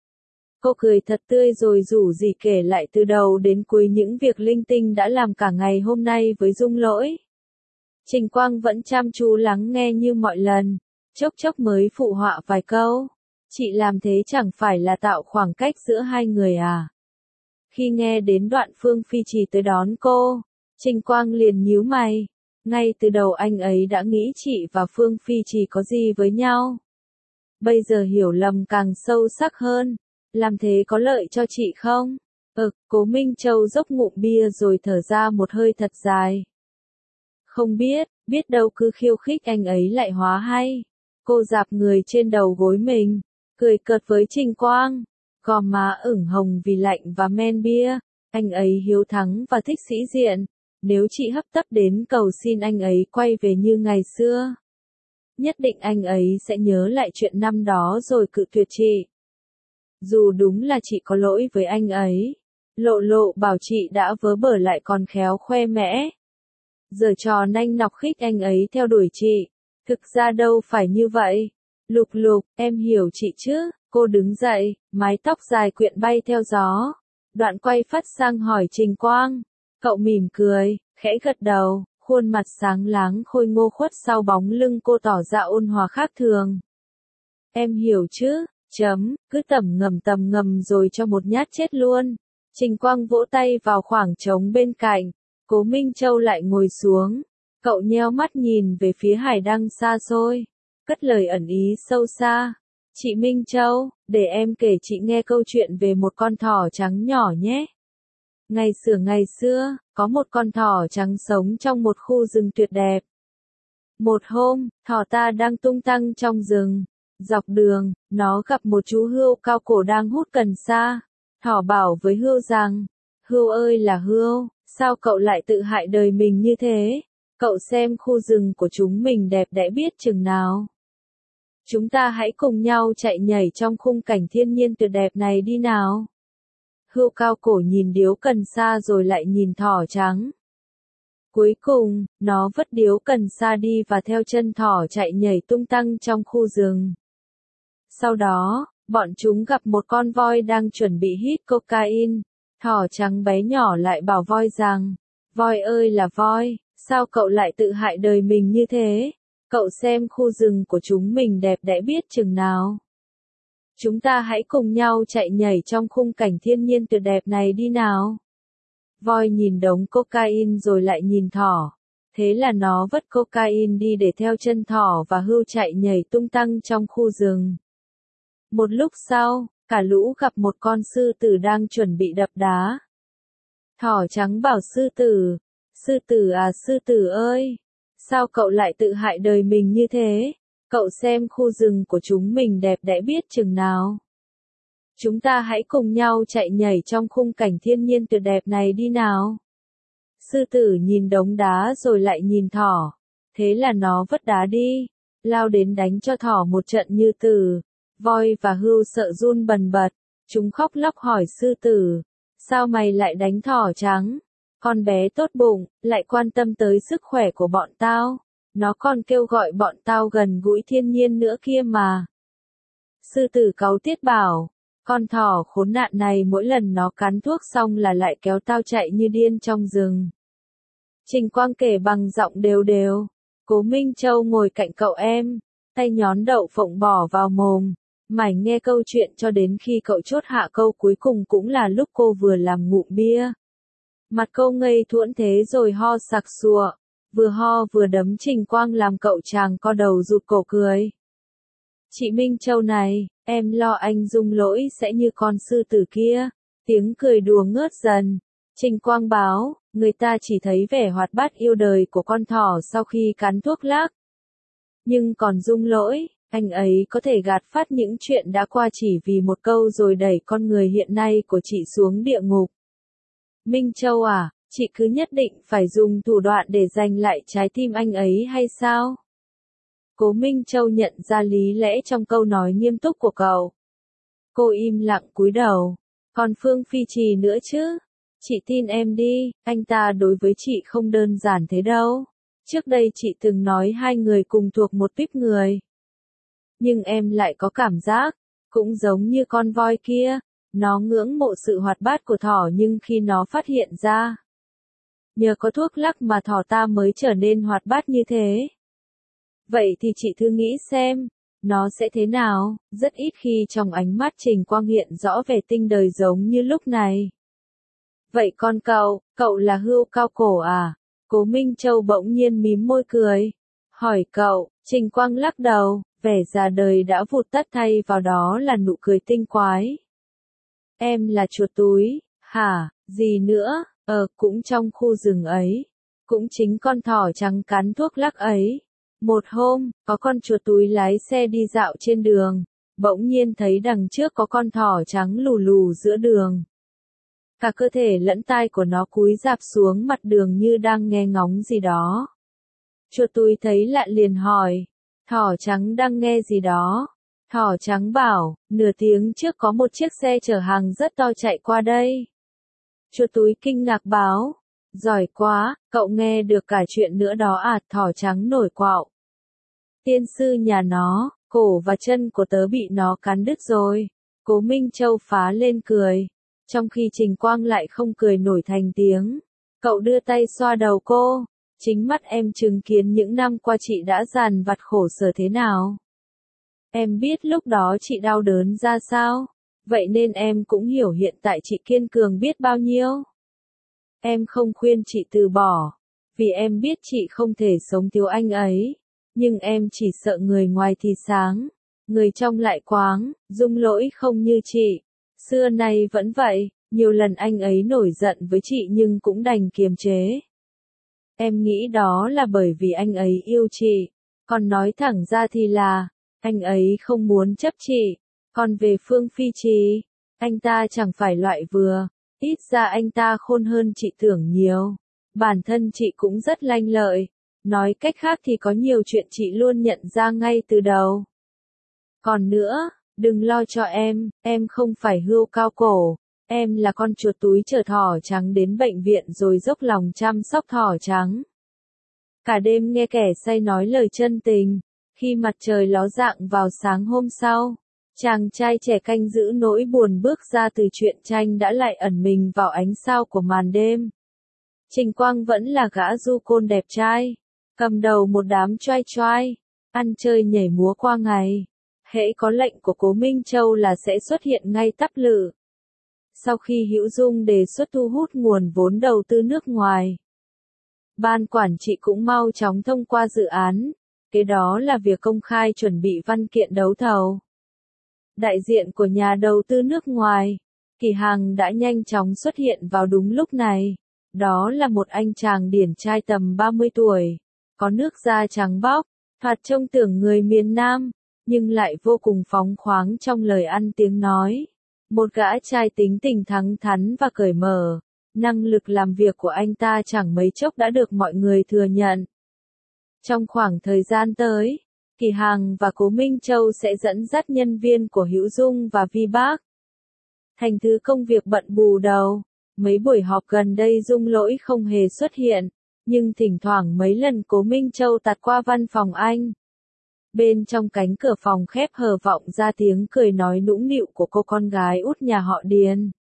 Cô cười thật tươi rồi rủ rỉ kể lại từ đầu đến cuối những việc linh tinh đã làm cả ngày hôm nay với Dung Lỗi. Trình Quang vẫn chăm chú lắng nghe như mọi lần, chốc chốc mới phụ họa vài câu. Chị làm thế chẳng phải là tạo khoảng cách giữa hai người à? Khi nghe đến đoạn Phương Phi Trì tới đón cô, Trình Quang liền nhíu mày. Ngay từ đầu anh ấy đã nghĩ chị và Phương Phi Trì có gì với nhau. Bây giờ hiểu lầm càng sâu sắc hơn. Làm thế có lợi cho chị không? Cố Minh Châu dốc ngụm bia rồi thở ra một hơi thật dài. Không biết, biết đâu cứ khiêu khích anh ấy lại hóa hay. Cô dạp người trên đầu gối mình, cười cợt với Trình Quang, gò má ửng hồng vì lạnh và men bia. Anh ấy hiếu thắng và thích sĩ diện. Nếu chị hấp tấp đến cầu xin anh ấy quay về như ngày xưa, nhất định anh ấy sẽ nhớ lại chuyện năm đó rồi cự tuyệt chị. Dù đúng là chị có lỗi với anh ấy. Lộ Lộ bảo chị đã vớ vẩn lại còn khéo khoe mẽ. Giở trò nanh nọc khích anh ấy theo đuổi chị. Thực ra đâu phải như vậy. Lục Lục, em hiểu chị chứ? Cô đứng dậy, mái tóc dài quyện bay theo gió. Đoạn quay phát sang hỏi Trình Quang. Cậu mỉm cười, khẽ gật đầu, khuôn mặt sáng láng khôi ngô khuất sau bóng lưng cô tỏ ra ôn hòa khác thường. Em hiểu chứ? Cứ tầm ngầm rồi cho một nhát chết luôn. Trình Quang vỗ tay vào khoảng trống bên cạnh. Cố Minh Châu lại ngồi xuống. Cậu nheo mắt nhìn về phía hải đăng xa xôi. Cất lời ẩn ý sâu xa. Chị Minh Châu, để em kể chị nghe câu chuyện về một con thỏ trắng nhỏ nhé. Ngày xưa, có một con thỏ trắng sống trong một khu rừng tuyệt đẹp. Một hôm, thỏ ta đang tung tăng trong rừng. Dọc đường, nó gặp một chú hươu cao cổ đang hút cần sa. Thỏ bảo với hươu rằng, hươu ơi là hươu, sao cậu lại tự hại đời mình như thế? Cậu xem khu rừng của chúng mình đẹp đẽ biết chừng nào. Chúng ta hãy cùng nhau chạy nhảy trong khung cảnh thiên nhiên tuyệt đẹp này đi nào. Hươu cao cổ nhìn điếu cần sa rồi lại nhìn thỏ trắng. Cuối cùng, nó vứt điếu cần sa đi và theo chân thỏ chạy nhảy tung tăng trong khu rừng. Sau đó, bọn chúng gặp một con voi đang chuẩn bị hít cocaine. Thỏ trắng bé nhỏ lại bảo voi rằng, voi ơi là voi, sao cậu lại tự hại đời mình như thế? Cậu xem khu rừng của chúng mình đẹp đẽ biết chừng nào. Chúng ta hãy cùng nhau chạy nhảy trong khung cảnh thiên nhiên tuyệt đẹp này đi nào. Voi nhìn đống cocaine rồi lại nhìn thỏ. Thế là nó vứt cocaine đi để theo chân thỏ và hươu chạy nhảy tung tăng trong khu rừng. Một lúc sau, cả lũ gặp một con sư tử đang chuẩn bị đập đá. Thỏ trắng bảo sư tử à sư tử ơi, sao cậu lại tự hại đời mình như thế? Cậu xem khu rừng của chúng mình đẹp đẽ biết chừng nào. Chúng ta hãy cùng nhau chạy nhảy trong khung cảnh thiên nhiên tuyệt đẹp này đi nào. Sư tử nhìn đống đá rồi lại nhìn thỏ. Thế là nó vứt đá đi, lao đến đánh cho thỏ một trận như tử. Voi và hươu sợ run bần bật. Chúng khóc lóc hỏi sư tử. Sao mày lại đánh thỏ trắng? Con bé tốt bụng, lại quan tâm tới sức khỏe của bọn tao. Nó còn kêu gọi bọn tao gần gũi thiên nhiên nữa kia mà. Sư tử cáu tiết bảo. Con thỏ khốn nạn này mỗi lần nó cắn thuốc xong là lại kéo tao chạy như điên trong rừng. Trình Quang kể bằng giọng đều đều. Cố Minh Châu ngồi cạnh cậu em, tay nhón đậu phộng bỏ vào mồm. Mải nghe câu chuyện cho đến khi cậu chốt hạ câu cuối cùng cũng là lúc cô vừa làm ngụm bia. Mặt cô ngây thuẫn thế rồi ho sặc sụa. Vừa ho vừa đấm Trình Quang làm cậu chàng co đầu rụt cổ cười. Chị Minh Châu này, em lo anh Dung Lỗi sẽ như con sư tử kia. Tiếng cười đùa ngớt dần. Trình Quang báo, người ta chỉ thấy vẻ hoạt bát yêu đời của con thỏ sau khi cắn thuốc lắc. Nhưng còn Dung Lỗi, anh ấy có thể gạt phát những chuyện đã qua chỉ vì một câu rồi đẩy con người hiện nay của chị xuống địa ngục. Minh Châu à, chị cứ nhất định phải dùng thủ đoạn để giành lại trái tim anh ấy hay sao? Cố Minh Châu nhận ra lý lẽ trong câu nói nghiêm túc của cậu. Cô im lặng cúi đầu. Còn Phương Phi Trì nữa chứ? Chị tin em đi, anh ta đối với chị không đơn giản thế đâu. Trước đây chị từng nói hai người cùng thuộc một tuýp người. Nhưng em lại có cảm giác, cũng giống như con voi kia, nó ngưỡng mộ sự hoạt bát của thỏ nhưng khi nó phát hiện ra, nhờ có thuốc lắc mà thỏ ta mới trở nên hoạt bát như thế. Vậy thì chị thử nghĩ xem, nó sẽ thế nào? Rất ít khi trong ánh mắt Trình Quang hiện rõ vẻ tinh đời giống như lúc này. Vậy con cậu là hươu cao cổ à? Cố Minh Châu bỗng nhiên mím môi cười. Hỏi cậu, Trình Quang lắc đầu, vẻ già đời đã vụt tắt thay vào đó là nụ cười tinh quái. Em là chuột túi, hả, gì nữa, cũng trong khu rừng ấy. Cũng chính con thỏ trắng cắn thuốc lắc ấy. Một hôm, có con chuột túi lái xe đi dạo trên đường. bỗng nhiên thấy đằng trước có con thỏ trắng lù lù giữa đường. Cả cơ thể lẫn tai của nó cúi rạp xuống mặt đường như đang nghe ngóng gì đó. Chuột túi thấy lạ liền hỏi, thỏ trắng đang nghe gì đó? Thỏ trắng bảo, nửa tiếng trước có một chiếc xe chở hàng rất to chạy qua đây. Chuột túi kinh ngạc báo, giỏi quá, cậu nghe được cả chuyện nữa đó à? Thỏ trắng nổi quạo. Tiên sư nhà nó, cổ và chân của tớ bị nó cắn đứt rồi. Cố Minh Châu phá lên cười, trong khi Trình Quang lại không cười nổi thành tiếng. Cậu đưa tay xoa đầu cô, chính mắt em chứng kiến những năm qua chị đã dằn vặt khổ sở thế nào. Em biết lúc đó chị đau đớn ra sao, vậy nên em cũng hiểu hiện tại chị kiên cường biết bao nhiêu. Em không khuyên chị từ bỏ, vì em biết chị không thể sống thiếu anh ấy, nhưng em chỉ sợ người ngoài thì sáng, người trong lại quáng. Dung Lỗi không như chị, xưa nay vẫn vậy, nhiều lần anh ấy nổi giận với chị nhưng cũng đành kiềm chế. Em nghĩ đó là bởi vì anh ấy yêu chị, còn nói thẳng ra thì là, anh ấy không muốn chấp chị. Còn về Phương Phi Trì, anh ta chẳng phải loại vừa, ít ra anh ta khôn hơn chị tưởng nhiều. Bản thân chị cũng rất lanh lợi, nói cách khác thì có nhiều chuyện chị luôn nhận ra ngay từ đầu. Còn nữa, đừng lo cho em không phải hươu cao cổ, em là con chuột túi chở thỏ trắng đến bệnh viện rồi dốc lòng chăm sóc thỏ trắng. Cả đêm nghe kẻ say nói lời chân tình, khi mặt trời ló dạng vào sáng hôm sau, chàng trai trẻ canh giữ nỗi buồn bước ra từ truyện tranh đã lại ẩn mình vào ánh sao của màn đêm. Trình Quang vẫn là gã du côn đẹp trai, cầm đầu một đám choai choai, ăn chơi nhảy múa qua ngày. Hễ có lệnh của Cố Minh Châu là sẽ xuất hiện ngay tắp lự. Sau khi Hữu Dung đề xuất thu hút nguồn vốn đầu tư nước ngoài, ban quản trị cũng mau chóng thông qua dự án, kế đó là việc công khai chuẩn bị văn kiện đấu thầu. Đại diện của nhà đầu tư nước ngoài, Kỳ Hằng đã nhanh chóng xuất hiện vào đúng lúc này. Đó là một anh chàng điển trai tầm 30 tuổi, có nước da trắng bóc, thoạt trông tưởng người miền Nam, nhưng lại vô cùng phóng khoáng trong lời ăn tiếng nói. Một gã trai tính tình thẳng thắn và cởi mở, năng lực làm việc của anh ta chẳng mấy chốc đã được mọi người thừa nhận. Trong khoảng thời gian tới, Kỳ Hằng và Cố Minh Châu sẽ dẫn dắt nhân viên của Hữu Dung và Vi Bác thành thứ công việc bận bù đầu. Mấy buổi họp gần đây Dung Lỗi không hề xuất hiện, nhưng thỉnh thoảng mấy lần Cố Minh Châu tạt qua văn phòng anh. Bên trong cánh cửa phòng khép hờ vọng ra tiếng cười nói nũng nịu của cô con gái út nhà họ Điền.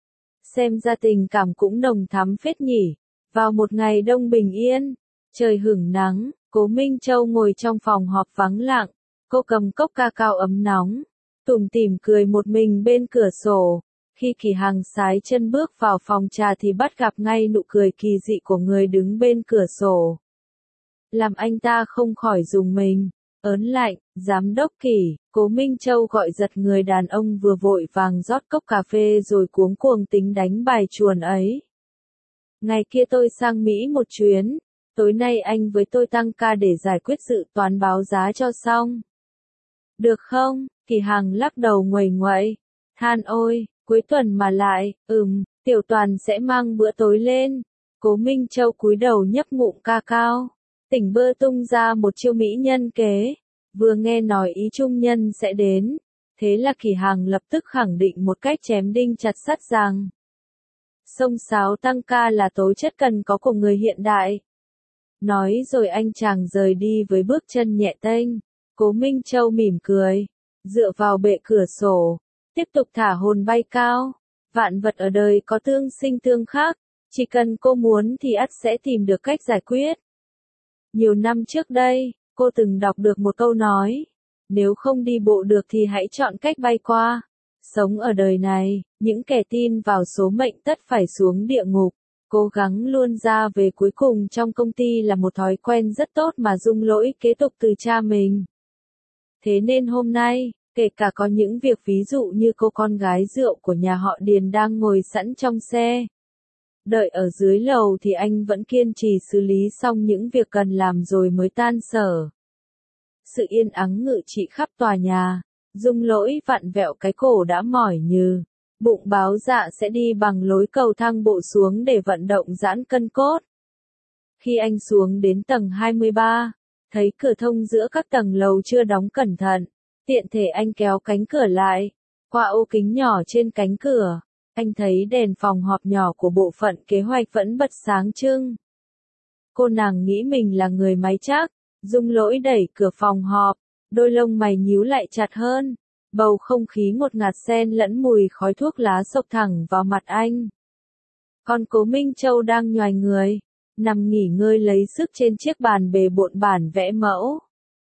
Xem ra tình cảm cũng nồng thắm phết nhỉ. Vào một ngày đông bình yên, trời hửng nắng, Cố Minh Châu ngồi trong phòng họp vắng lặng, cô cầm cốc ca cao ấm nóng, tủm tỉm cười một mình bên cửa sổ. Khi Kỳ Hằng sải chân bước vào phòng trà thì bắt gặp ngay nụ cười kỳ dị của người đứng bên cửa sổ. Làm anh ta không khỏi rùng mình. Ớn lạnh, giám đốc Kỳ, Cố Minh Châu gọi giật người đàn ông vừa vội vàng rót cốc cà phê rồi cuống cuồng tính đánh bài chuồn ấy. Ngày kia tôi sang Mỹ một chuyến, tối nay anh với tôi tăng ca để giải quyết dự toán báo giá cho xong. Được không? Kỳ Hằng lắc đầu nguầy nguậy, than ôi, cuối tuần mà lại, Tiểu Toàn sẽ mang bữa tối lên. Cố Minh Châu cúi đầu nhấp ngụm ca cao, tỉnh bơ tung ra một chiêu mỹ nhân kế, vừa nghe nói ý trung nhân sẽ đến, thế là Kỳ Hằng lập tức khẳng định một cách chém đinh chặt sắt rằng xông xáo tăng ca là tố chất cần có của người hiện đại. Nói rồi anh chàng rời đi với bước chân nhẹ tênh. Cố Minh Châu mỉm cười, dựa vào bệ cửa sổ, tiếp tục thả hồn bay cao. Vạn vật ở đời có tương sinh tương khắc, chỉ cần cô muốn thì ắt sẽ tìm được cách giải quyết. Nhiều năm trước đây, cô từng đọc được một câu nói, nếu không đi bộ được thì hãy chọn cách bay qua. Sống ở đời này, những kẻ tin vào số mệnh tất phải xuống địa ngục. Cố gắng luôn ra về cuối cùng trong công ty là một thói quen rất tốt mà Dung Lỗi kế tục từ cha mình. Thế nên hôm nay, kể cả có những việc ví dụ như cô con gái rượu của nhà họ Điền đang ngồi sẵn trong xe, đợi ở dưới lầu thì anh vẫn kiên trì xử lý xong những việc cần làm rồi mới tan sở. Sự yên ắng ngự trị khắp tòa nhà, Dung Lỗi vặn vẹo cái cổ đã mỏi nhừ. Bụng báo dạ sẽ đi bằng lối cầu thang bộ xuống để vận động giãn cân cốt. Khi anh xuống đến tầng 23, thấy cửa thông giữa các tầng lầu chưa đóng cẩn thận, tiện thể anh kéo cánh cửa lại. Qua ô kính nhỏ trên cánh cửa, anh thấy đèn phòng họp nhỏ của bộ phận kế hoạch vẫn bật sáng trưng. Cô nàng nghĩ mình là người máy chắc. Dung Lỗi đẩy cửa phòng họp, đôi lông mày nhíu lại chặt hơn. Bầu không khí ngột ngạt xen lẫn mùi khói thuốc lá xộc thẳng vào mặt anh. Còn Cố Minh Châu đang nhoài người, nằm nghỉ ngơi lấy sức trên chiếc bàn bề bộn bản vẽ mẫu.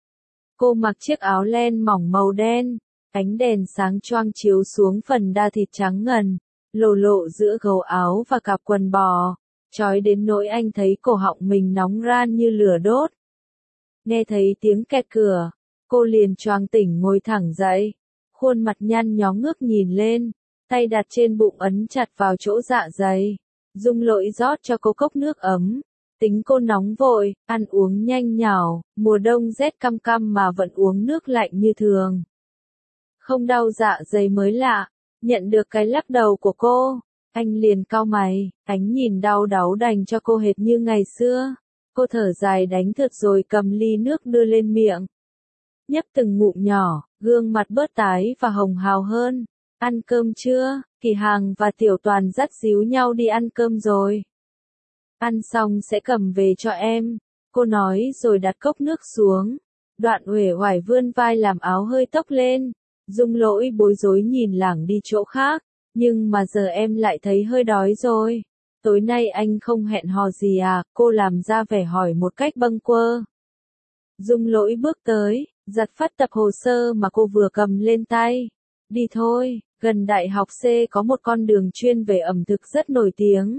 Cô mặc chiếc áo len mỏng màu đen, ánh đèn sáng choang chiếu xuống phần da thịt trắng ngần, lộ lộ giữa gấu áo và cặp quần bò, chói đến nỗi anh thấy cổ họng mình nóng ran như lửa đốt. Nghe thấy tiếng kẹt cửa, cô liền choàng tỉnh ngồi thẳng dậy, khuôn mặt nhăn nhó ngước nhìn lên, tay đặt trên bụng ấn chặt vào chỗ dạ dày. Dung Lỗi rót cho cô cốc nước ấm, tính cô nóng vội, ăn uống nhanh nhảu, mùa đông rét căm căm mà vẫn uống nước lạnh như thường. Không đau dạ dày mới lạ, nhận được cái lắc đầu của cô, anh liền cau mày, ánh nhìn đau đáu đành cho cô hệt như ngày xưa. Cô thở dài đánh thượt rồi cầm ly nước đưa lên miệng. Nhấp từng ngụm nhỏ, gương mặt bớt tái và hồng hào hơn. Ăn cơm chưa? Kỳ Hàng và Tiểu Toàn dắt díu nhau đi ăn cơm rồi. Ăn xong sẽ cầm về cho em, cô nói rồi đặt cốc nước xuống. Đoạn uể oải vươn vai làm áo hơi tốc lên. Dung Lỗi bối rối nhìn lảng đi chỗ khác, nhưng mà giờ em lại thấy hơi đói rồi. Tối nay anh không hẹn hò gì à? Cô làm ra vẻ hỏi một cách bâng quơ. Dung Lỗi bước tới, giật phắt tập hồ sơ mà cô vừa cầm lên tay. Đi thôi, gần Đại học C có một con đường chuyên về ẩm thực rất nổi tiếng.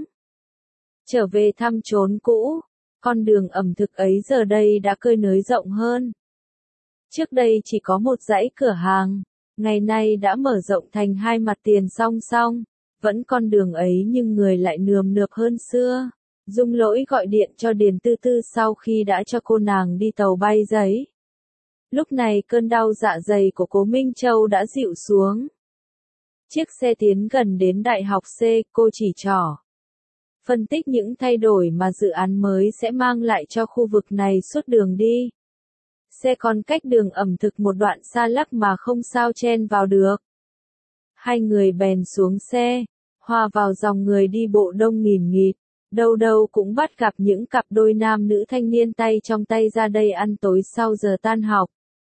Trở về thăm chốn cũ, con đường ẩm thực ấy giờ đây đã cơi nới rộng hơn. Trước đây chỉ có một dãy cửa hàng, ngày nay đã mở rộng thành hai mặt tiền song song. Vẫn con đường ấy nhưng người lại nườm nượp hơn xưa. Dung Lỗi gọi điện cho Điền Tư Tư sau khi đã cho cô nàng đi tàu bay giấy. Lúc này cơn đau dạ dày của Cố Minh Châu đã dịu xuống. Chiếc xe tiến gần đến Đại học C, cô chỉ trỏ. Phân tích những thay đổi mà dự án mới sẽ mang lại cho khu vực này suốt đường đi. Xe còn cách đường ẩm thực một đoạn xa lắc mà không sao chen vào được. Hai người bèn xuống xe, hòa vào dòng người đi bộ đông nghìn nghịt, đâu đâu cũng bắt gặp những cặp đôi nam nữ thanh niên tay trong tay ra đây ăn tối sau giờ tan học.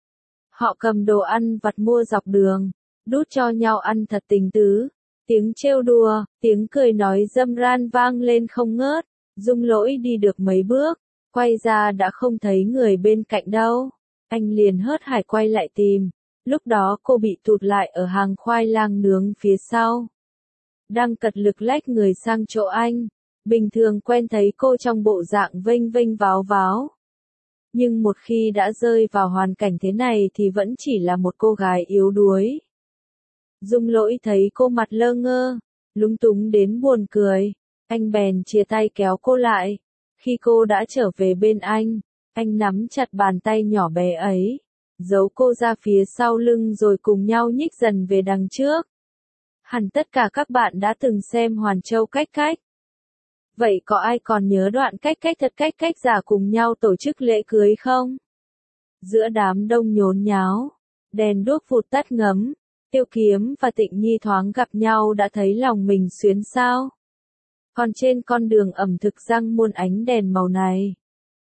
Họ cầm đồ ăn vặt mua dọc đường, đút cho nhau ăn thật tình tứ, tiếng trêu đùa, tiếng cười nói râm ran vang lên không ngớt. Dung Lỗi đi được mấy bước, quay ra đã không thấy người bên cạnh đâu, anh liền hớt hải quay lại tìm. Lúc đó cô bị tụt lại ở hàng khoai lang nướng phía sau. Đang cật lực lách người sang chỗ anh. Bình thường quen thấy cô trong bộ dạng vênh vênh váo váo. Nhưng một khi đã rơi vào hoàn cảnh thế này thì vẫn chỉ là một cô gái yếu đuối. Dung Lỗi thấy cô mặt lơ ngơ, lúng túng đến buồn cười. Anh bèn chia tay kéo cô lại. Khi cô đã trở về bên anh nắm chặt bàn tay nhỏ bé ấy, giấu cô ra phía sau lưng rồi cùng nhau nhích dần về đằng trước. Hẳn tất cả các bạn đã từng xem Hoàn Châu Cách Cách. Vậy có ai còn nhớ đoạn Cách Cách giả cùng nhau tổ chức lễ cưới không? Giữa đám đông nhốn nháo, đèn đuốc vụt tắt ngấm, Tiêu Kiếm và Tịnh Nhi thoáng gặp nhau đã thấy lòng mình xuyến xao. Còn trên con đường ẩm thực răng muôn ánh đèn màu này,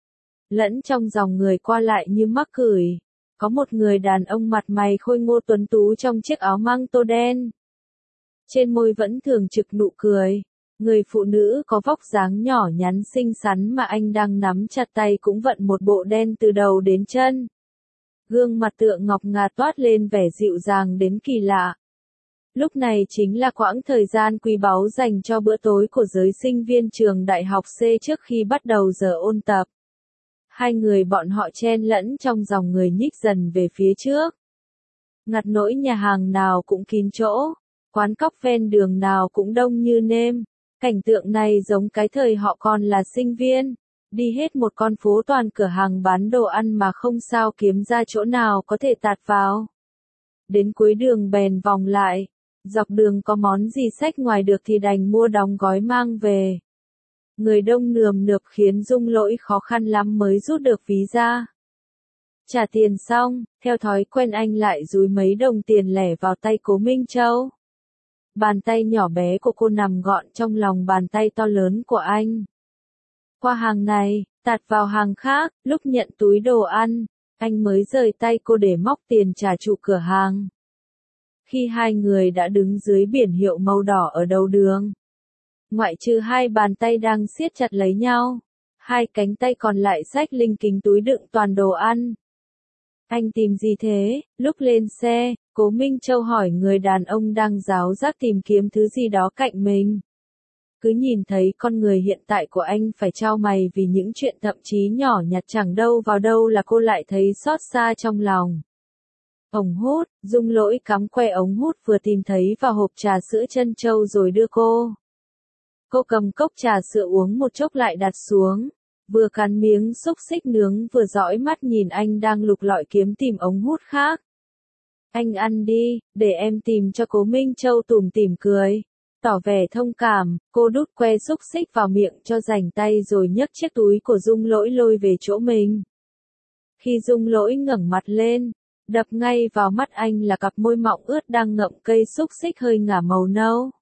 lẫn trong dòng người qua lại như mắc cười, có một người đàn ông mặt mày khôi ngô tuấn tú trong chiếc áo măng tô đen. Trên môi vẫn thường trực nụ cười. Người phụ nữ có vóc dáng nhỏ nhắn xinh xắn mà anh đang nắm chặt tay cũng vận một bộ đen từ đầu đến chân. Gương mặt tựa ngọc ngà toát lên vẻ dịu dàng đến kỳ lạ. Lúc này chính là quãng thời gian quý báu dành cho bữa tối của giới sinh viên trường Đại học C trước khi bắt đầu giờ ôn tập. Hai người bọn họ chen lẫn trong dòng người nhích dần về phía trước. Ngặt nỗi nhà hàng nào cũng kín chỗ, quán cóc ven đường nào cũng đông như nêm. Cảnh tượng này giống cái thời họ còn là sinh viên, đi hết một con phố toàn cửa hàng bán đồ ăn mà không sao kiếm ra chỗ nào có thể tạt vào. đến cuối đường bèn vòng lại. Dọc đường có món gì xách ngoài được thì đành mua đóng gói mang về. Người đông nườm nượp khiến Dung Lỗi khó khăn lắm mới rút được ví ra. Trả tiền xong, theo thói quen anh lại dúi mấy đồng tiền lẻ vào tay Cố Minh Châu. Bàn tay nhỏ bé của cô nằm gọn trong lòng bàn tay to lớn của anh. Qua hàng này, tạt vào hàng khác, lúc nhận túi đồ ăn, anh mới rời tay cô để móc tiền trả chủ cửa hàng. Khi hai người đã đứng dưới biển hiệu màu đỏ ở đầu đường, ngoại trừ hai bàn tay đang siết chặt lấy nhau, hai cánh tay còn lại xách linh kính túi đựng toàn đồ ăn. Anh tìm gì thế? Lúc lên xe, Cố Minh Châu hỏi người đàn ông đang ráo rác tìm kiếm thứ gì đó cạnh mình. Cứ nhìn thấy con người hiện tại của anh phải chau mày vì những chuyện thậm chí nhỏ nhặt chẳng đâu vào đâu là cô lại thấy xót xa trong lòng. Ống hút, Dung Lỗi cắm que ống hút vừa tìm thấy vào hộp trà sữa trân châu rồi đưa cô. Cô cầm cốc trà sữa uống một chốc lại đặt xuống, vừa cắn miếng xúc xích nướng vừa dõi mắt nhìn anh đang lục lọi kiếm tìm ống hút khác. Anh ăn đi, để em tìm cho. Cố Minh Châu tủm tỉm cười. Tỏ vẻ thông cảm, cô đút que xúc xích vào miệng cho rảnh tay rồi nhấc chiếc túi của Dung Lỗi lôi về chỗ mình. Khi Dung Lỗi ngẩng mặt lên, đập ngay vào mắt anh là cặp môi mọng ướt đang ngậm cây xúc xích hơi ngả màu nâu.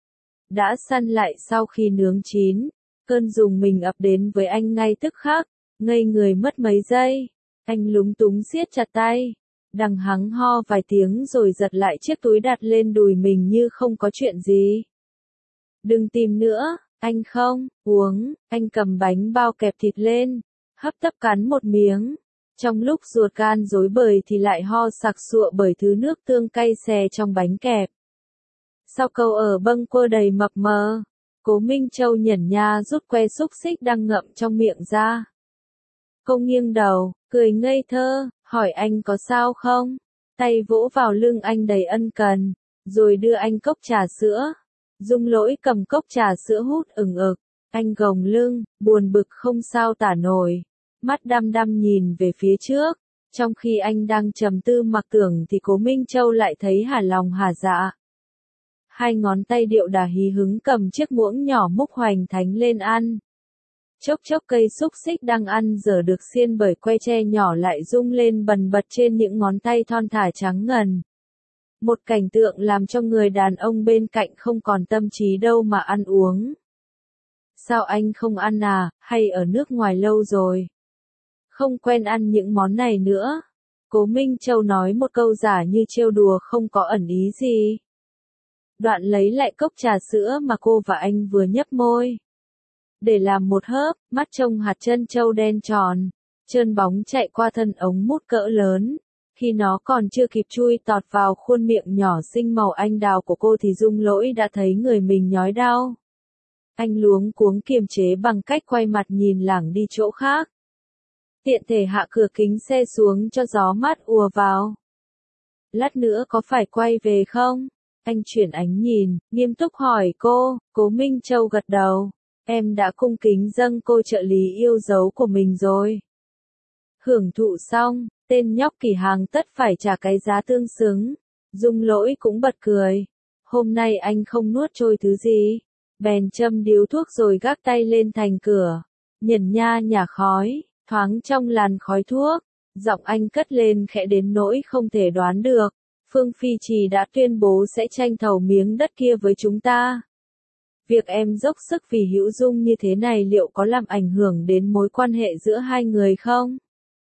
Đã săn lại sau khi nướng chín, cơn rùng mình ập đến với anh ngay tức khắc, ngây người mất mấy giây. Anh lúng túng siết chặt tay, đằng hắng ho vài tiếng rồi giật lại chiếc túi đặt lên đùi mình như không có chuyện gì. Đừng tìm nữa, anh không, uống. Anh cầm bánh bao kẹp thịt lên, hấp tấp cắn một miếng. Trong lúc ruột gan rối bời thì lại ho sặc sụa bởi thứ nước tương cay xè trong bánh kẹp. Sau câu ở bâng quơ đầy mập mờ, Cố Minh Châu nhẩn nha rút que xúc xích đang ngậm trong miệng ra. Cô nghiêng đầu, cười ngây thơ, hỏi anh có sao không? Tay vỗ vào lưng anh đầy ân cần, rồi đưa anh cốc trà sữa. Dung Lỗi cầm cốc trà sữa hút ửng ực, anh gồng lưng, buồn bực không sao tả nổi, mắt đăm đăm nhìn về phía trước. Trong khi anh đang trầm tư mặc tưởng thì Cố Minh Châu lại thấy hả lòng hả dạ. Hai ngón tay điệu đà hí hứng cầm chiếc muỗng nhỏ múc hoành thánh lên ăn. Chốc chốc cây xúc xích đang ăn dở được xiên bởi que tre nhỏ lại rung lên bần bật trên những ngón tay thon thả trắng ngần. Một cảnh tượng làm cho người đàn ông bên cạnh không còn tâm trí đâu mà ăn uống. Sao anh không ăn à, hay ở nước ngoài lâu rồi? Không quen ăn những món này nữa. Cố Minh Châu nói một câu giả như trêu đùa không có ẩn ý gì. Đoạn lấy lại cốc trà sữa mà cô và anh vừa nhấp môi. Để làm một hớp, mắt trông hạt trân châu đen tròn, trơn bóng chạy qua thân ống mút cỡ lớn. Khi nó còn chưa kịp chui tọt vào khuôn miệng nhỏ xinh màu anh đào của cô thì Dung Lỗi đã thấy người mình nhói đau. Anh luống cuống kiềm chế bằng cách quay mặt nhìn lảng đi chỗ khác. Tiện thể hạ cửa kính xe xuống cho gió mát ùa vào. Lát nữa có phải quay về không? Anh chuyển ánh nhìn, nghiêm túc hỏi cô. Cố Minh Châu gật đầu. Em đã cung kính dâng cô trợ lý yêu dấu của mình rồi. Hưởng thụ xong, tên nhóc Kỳ Hàng tất phải trả cái giá tương xứng. Dung Lỗi cũng bật cười. Hôm nay anh không nuốt trôi thứ gì. Bèn châm điếu thuốc rồi gác tay lên thành cửa. Nhẩn nha nhả khói, thoáng trong làn khói thuốc. Giọng anh cất lên khẽ đến nỗi không thể đoán được. Phương Phi Trì đã tuyên bố sẽ tranh thầu miếng đất kia với chúng ta. Việc em dốc sức vì Hữu Dung như thế này liệu có làm ảnh hưởng đến mối quan hệ giữa hai người không?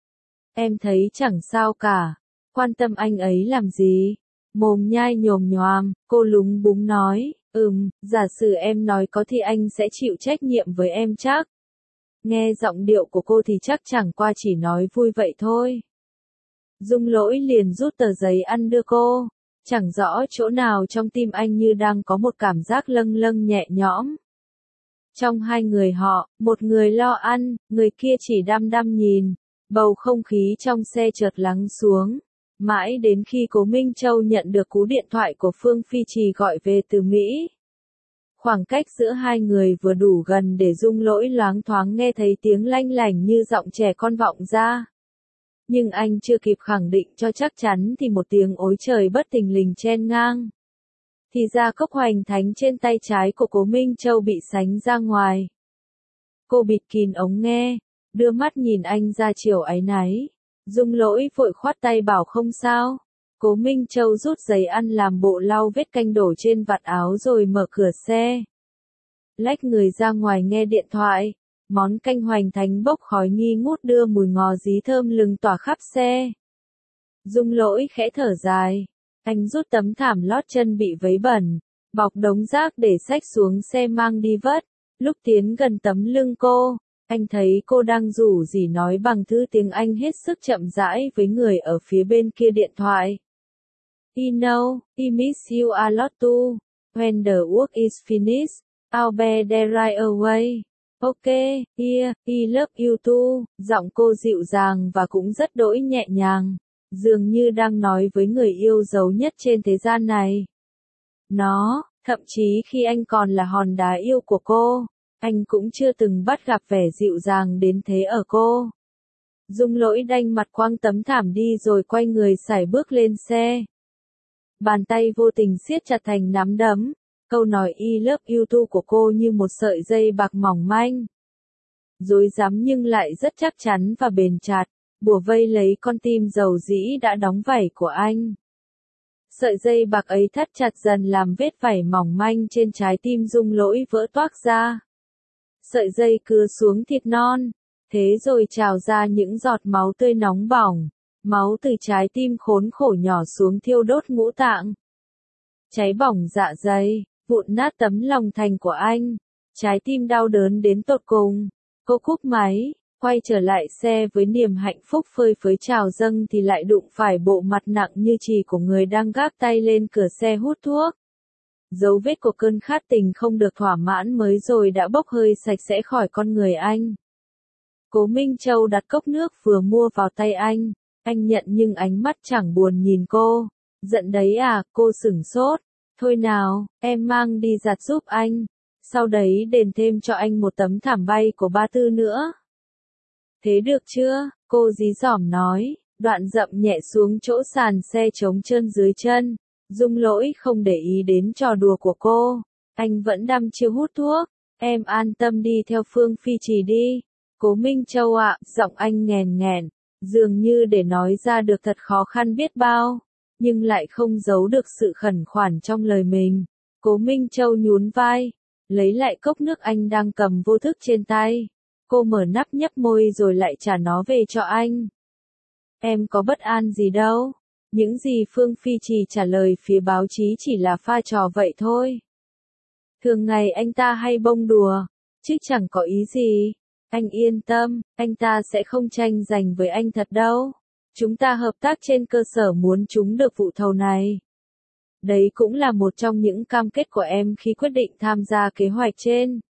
Em thấy chẳng sao cả. Quan tâm anh ấy làm gì? Mồm nhai nhồm nhoàm, cô lúng búng nói. Giả sử em nói có thì anh sẽ chịu trách nhiệm với em chắc. Nghe giọng điệu của cô thì chắc chẳng qua chỉ nói vui vậy thôi. Dung Lỗi liền rút tờ giấy ăn đưa cô. Chẳng rõ chỗ nào trong tim anh như đang có một cảm giác lâng lâng nhẹ nhõm. Trong hai người họ, một người lo ăn, người kia chỉ đăm đăm nhìn. Bầu không khí trong xe chợt lắng xuống. Mãi đến khi Cố Minh Châu nhận được cú điện thoại của Phương Phi Trì gọi về từ Mỹ. Khoảng cách giữa hai người vừa đủ gần để Dung Lỗi loáng thoáng nghe thấy tiếng lanh lảnh như giọng trẻ con vọng ra. Nhưng anh chưa kịp khẳng định cho chắc chắn thì một tiếng ối trời bất thình lình chen ngang. Thì ra cốc hoành thánh trên tay trái của Cố Minh Châu bị sánh ra ngoài. Cô bịt kín ống nghe, đưa mắt nhìn anh ra chiều áy náy. Dung Lỗi vội khoát tay bảo không sao. Cố Minh Châu rút giấy ăn làm bộ lau vết canh đổ trên vạt áo rồi mở cửa xe. Lách người ra ngoài nghe điện thoại. Món canh hoành thánh bốc khói nghi ngút đưa mùi ngò dí thơm lừng tỏa khắp xe. Dung Lỗi khẽ thở dài. Anh rút tấm thảm lót chân bị vấy bẩn, bọc đống rác để xách xuống xe mang đi vất. Lúc tiến gần tấm lưng cô, anh thấy cô đang rủ rỉ nói bằng thứ tiếng Anh hết sức chậm rãi với người ở phía bên kia điện thoại. I know, I miss you a lot too. When the work is finished, I'll be there right away. Okay, yeah, I love you too. Giọng cô dịu dàng và cũng rất đỗi nhẹ nhàng, dường như đang nói với người yêu dấu nhất trên thế gian này. Thậm chí khi anh còn là hòn đá yêu của cô, anh cũng chưa từng bắt gặp vẻ dịu dàng đến thế ở cô. Dung Lỗi đanh mặt quăng tấm thảm đi rồi quay người sải bước lên xe. Bàn tay vô tình siết chặt thành nắm đấm. Câu nói I love you too của cô như một sợi dây bạc mỏng manh. Dối rắm nhưng lại rất chắc chắn và bền chặt, bủa vây lấy con tim dầu dĩ đã đóng vảy của anh. Sợi dây bạc ấy thắt chặt dần làm vết vảy mỏng manh trên trái tim Dung Lỗi vỡ toác ra. Sợi dây cứa xuống thịt non, thế rồi trào ra những giọt máu tươi nóng bỏng, máu từ trái tim khốn khổ nhỏ xuống thiêu đốt ngũ tạng. Cháy bỏng dạ dày, vụn nát tấm lòng thành của anh, trái tim đau đớn đến tột cùng. Cô cúp máy, quay trở lại xe với niềm hạnh phúc phơi phới trào dâng thì lại đụng phải bộ mặt nặng như chì của người đang gác tay lên cửa xe hút thuốc. Dấu vết của cơn khát tình không được thỏa mãn mới rồi đã bốc hơi sạch sẽ khỏi con người anh. Cố Minh Châu đặt cốc nước vừa mua vào tay anh nhận nhưng ánh mắt chẳng buồn nhìn cô. Giận đấy à, cô sửng sốt. Thôi nào, em mang đi giặt giúp anh. Sau đấy đền thêm cho anh một tấm thảm bay của ba tư nữa. Thế được chưa? Cô dí dỏm nói, đoạn dậm nhẹ xuống chỗ sàn xe trống trơn dưới chân. Dung Lỗi không để ý đến trò đùa của cô. Anh vẫn đăm chiêu hút thuốc. Em an tâm đi theo Phương Phi Trì đi. Cố Minh Châu ạ, giọng anh nghèn nghẹn, dường như để nói ra được thật khó khăn biết bao, nhưng lại không giấu được sự khẩn khoản trong lời mình. Cố Minh Châu nhún vai, lấy lại cốc nước anh đang cầm vô thức trên tay. Cô mở nắp nhấp môi rồi lại trả nó về cho anh. Em có bất an gì đâu. Những gì Phương Phi Trì trả lời phía báo chí chỉ là pha trò vậy thôi. Thường ngày anh ta hay bông đùa, chứ chẳng có ý gì. Anh yên tâm, anh ta sẽ không tranh giành với anh thật đâu. Chúng ta hợp tác trên cơ sở muốn trúng được vụ thầu này. Đấy cũng là một trong những cam kết của em khi quyết định tham gia kế hoạch trên.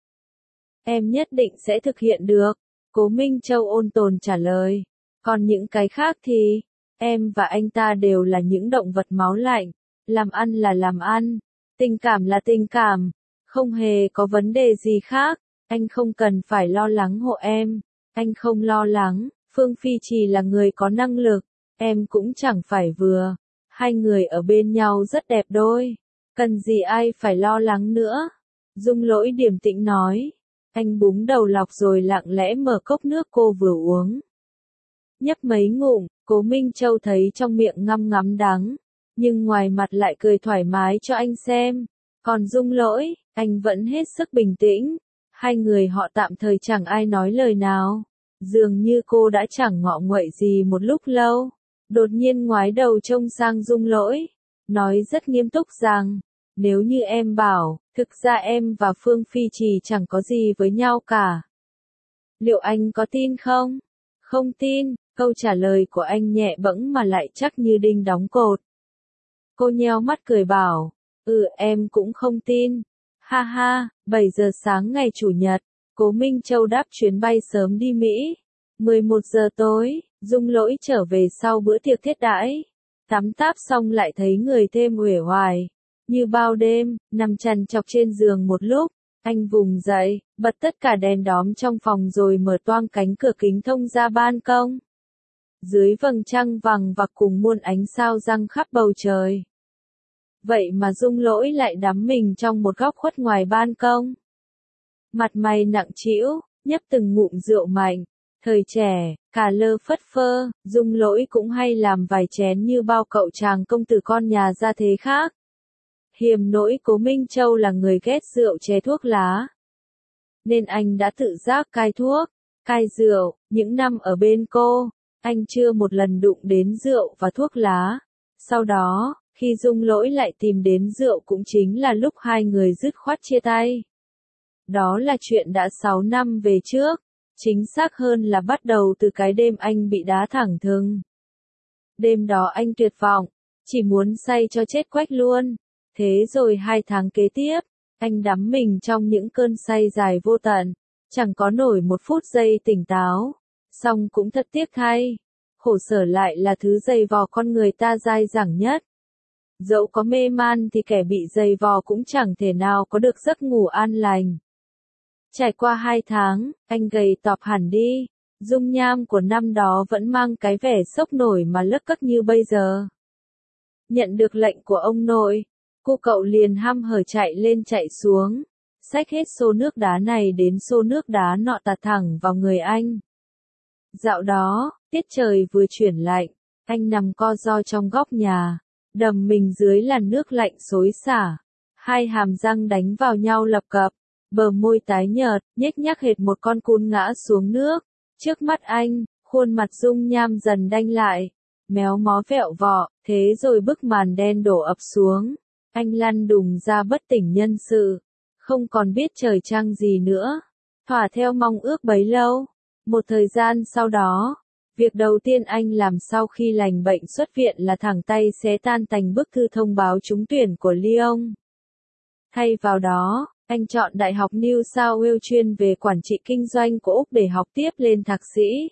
Em nhất định sẽ thực hiện được. Cố Minh Châu ôn tồn trả lời. Còn những cái khác thì, em và anh ta đều là những động vật máu lạnh. Làm ăn là làm ăn. Tình cảm là tình cảm. Không hề có vấn đề gì khác. Anh không cần phải lo lắng hộ em. Anh không lo lắng. Phương Phi Trì là người có năng lực. Em cũng chẳng phải vừa. Hai người ở bên nhau rất đẹp đôi. Cần gì ai phải lo lắng nữa. Dung Lỗi điềm tĩnh nói. Anh búng đầu lọc rồi lặng lẽ mở cốc nước cô vừa uống. Nhấp mấy ngụm, Cố Minh Châu thấy trong miệng ngăm ngắm đắng. Nhưng ngoài mặt lại cười thoải mái cho anh xem. Còn Dung Lỗi, anh vẫn hết sức bình tĩnh. Hai người họ tạm thời chẳng ai nói lời nào. Dường như cô đã chẳng ngọ nguậy gì một lúc lâu. Đột nhiên ngoái đầu trông sang Dung Lỗi. Nói rất nghiêm túc rằng, nếu như em bảo, thực ra em và Phương Phi Trì chẳng có gì với nhau cả. Liệu anh có tin không? Không tin, câu trả lời của anh nhẹ bẫng mà lại chắc như đinh đóng cột. Cô nheo mắt cười bảo, em cũng không tin. Ha ha, 7 giờ sáng ngày Chủ nhật, Cố Minh Châu đáp chuyến bay sớm đi Mỹ. 11 giờ tối, Dung Lỗi trở về sau bữa tiệc thiết đãi. Tắm táp xong lại thấy người thêm uể oải. Như bao đêm, nằm trằn trọc trên giường một lúc, anh vùng dậy, bật tất cả đèn đóm trong phòng rồi mở toang cánh cửa kính thông ra ban công. dưới vầng trăng vàng và cùng muôn ánh sao răng khắp bầu trời. Vậy mà Dung Lỗi lại đắm mình trong một góc khuất ngoài ban công. Mặt mày nặng trĩu, nhấp từng ngụm rượu mạnh. Thời trẻ, cà lơ phất phơ, Dung Lỗi cũng hay làm vài chén như bao cậu chàng công tử con nhà gia thế khác. Hiềm nỗi Cố Minh Châu là người ghét rượu chè thuốc lá, nên anh đã tự giác cai thuốc, cai rượu. Những năm ở bên cô, anh chưa một lần đụng đến rượu và thuốc lá. Sau đó, khi Dung Lỗi lại tìm đến rượu cũng chính là lúc hai người dứt khoát chia tay. Đó là chuyện đã 6 năm về trước, chính xác hơn là bắt đầu từ cái đêm anh bị đá thẳng thừng. Đêm đó anh tuyệt vọng, chỉ muốn say cho chết quách luôn. Thế rồi 2 tháng kế tiếp, anh đắm mình trong những cơn say dài vô tận, chẳng có nổi một phút giây tỉnh táo. Song cũng thật tiếc thay, khổ sở lại là thứ dày vò con người ta dai dẳng nhất. Dẫu có mê man thì kẻ bị dày vò cũng chẳng thể nào có được giấc ngủ an lành. Trải qua 2 tháng, anh gầy tọp hẳn đi, dung nham của năm đó vẫn mang cái vẻ sốc nổi mà lấc cấc như bây giờ. Nhận được lệnh của ông nội, cô cậu liền hăm hở chạy lên chạy xuống, xách hết xô nước đá này đến xô nước đá nọ tạt thẳng vào người anh. Dạo đó, tiết trời vừa chuyển lạnh, anh nằm co ro trong góc nhà, đầm mình dưới làn nước lạnh xối xả, hai hàm răng đánh vào nhau lập cập, bờ môi tái nhợt, nhếch nhác hệt một con cún ngã xuống nước. Trước mắt anh, khuôn mặt dung nham dần đanh lại, méo mó vẹo vọ, thế rồi bức màn đen đổ ập xuống. Anh lăn đùng ra bất tỉnh nhân sự, không còn biết trời trăng gì nữa, thỏa theo mong ước bấy lâu. Một thời gian sau đó, việc đầu tiên anh làm sau khi lành bệnh xuất viện là thẳng tay xé tan tành bức thư thông báo trúng tuyển của Lyon. Thay vào đó, anh chọn Đại học New South Wales chuyên về quản trị kinh doanh của Úc để học tiếp lên thạc sĩ.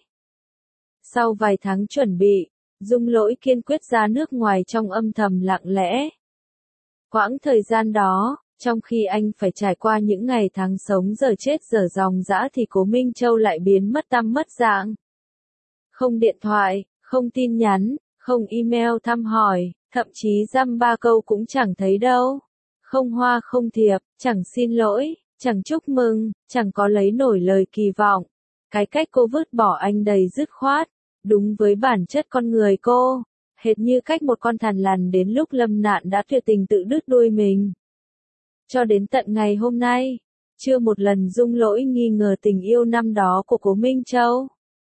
Sau vài tháng chuẩn bị, Dung Lỗi kiên quyết ra nước ngoài trong âm thầm lặng lẽ. Quãng thời gian đó, trong khi anh phải trải qua những ngày tháng sống giờ chết giờ ròng rã thì Cố Minh Châu lại biến mất tăm mất dạng. Không điện thoại, không tin nhắn, không email thăm hỏi, thậm chí dăm ba câu cũng chẳng thấy đâu. Không hoa không thiệp, chẳng xin lỗi, chẳng chúc mừng, chẳng có lấy nổi lời kỳ vọng. Cái cách cô vứt bỏ anh đầy dứt khoát, đúng với bản chất con người cô, hệt như cách một con thằn lằn đến lúc lâm nạn đã tuyệt tình tự đứt đuôi mình. Cho đến tận ngày hôm nay, chưa một lần Dung Lỗi nghi ngờ tình yêu năm đó của Cố Minh Châu.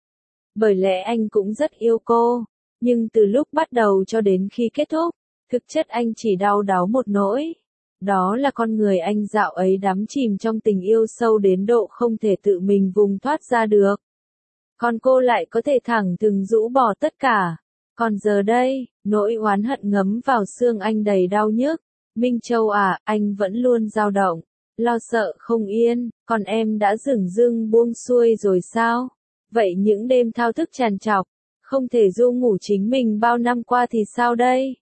Bởi lẽ anh cũng rất yêu cô, nhưng từ lúc bắt đầu cho đến khi kết thúc, thực chất anh chỉ đau đáu một nỗi. Đó là con người anh dạo ấy đắm chìm trong tình yêu sâu đến độ không thể tự mình vùng thoát ra được. Còn cô lại có thể thẳng thừng rũ bỏ tất cả. Còn giờ đây, nỗi oán hận ngấm vào xương anh đầy đau nhức. Minh Châu à, anh vẫn luôn dao động, lo sợ không yên, còn em đã dửng dưng buông xuôi rồi sao? Vậy những đêm thao thức trằn trọc, không thể ru ngủ chính mình bao năm qua thì sao đây?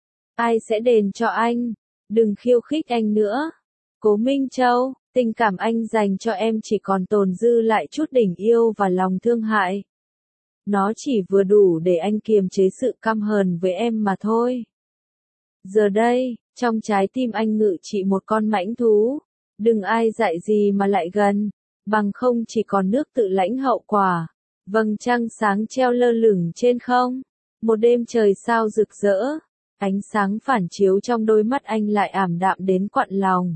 Ai sẽ đền cho anh? Đừng khiêu khích anh nữa. Cố Minh Châu, tình cảm anh dành cho em chỉ còn tồn dư lại chút tình yêu và lòng thương hại. Nó chỉ vừa đủ để anh kiềm chế sự căm hờn với em mà thôi. Giờ đây, trong trái tim anh ngự trị một con mãnh thú. Đừng ai dạy gì mà lại gần, bằng không chỉ còn nước tự lãnh hậu quả. Vầng trăng sáng treo lơ lửng trên không. Một đêm trời sao rực rỡ. Ánh sáng phản chiếu trong đôi mắt anh lại ảm đạm đến quặn lòng.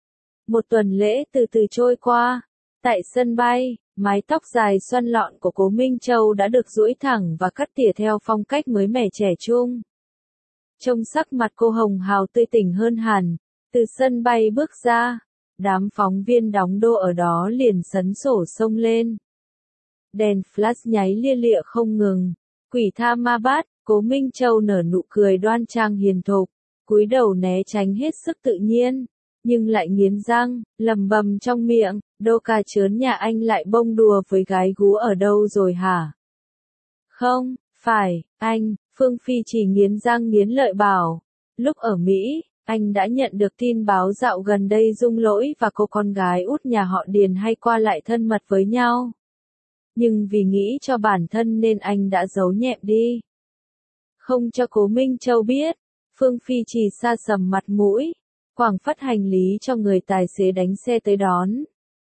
Một tuần lễ từ từ trôi qua. Tại sân bay, mái tóc dài xoăn lọn của Cố Minh Châu đã được duỗi thẳng và cắt tỉa theo phong cách mới mẻ trẻ trung. Trông sắc mặt cô hồng hào tươi tỉnh hơn hẳn. Từ sân bay bước ra, đám phóng viên đóng đô ở đó liền sấn sổ xông lên. Đèn flash nháy lia lịa không ngừng. Quỷ tha ma bát, Cố Minh Châu nở nụ cười đoan trang hiền thục, cúi đầu né tránh hết sức tự nhiên, nhưng lại nghiến răng, lầm bầm trong miệng, đô ca chớn nhà anh lại bông đùa với gái gú ở đâu rồi hả? Không, phải, anh, Phương Phi chỉ nghiến răng nghiến lợi bảo. Lúc ở Mỹ, anh đã nhận được tin báo dạo gần đây Dung Lỗi và cô con gái út nhà họ Điền hay qua lại thân mật với nhau. Nhưng vì nghĩ cho bản thân nên anh đã giấu nhẹm đi. Không cho Cố Minh Châu biết, Phương Phi Trì sa sầm mặt mũi, quàng phất hành lý cho người tài xế đánh xe tới đón.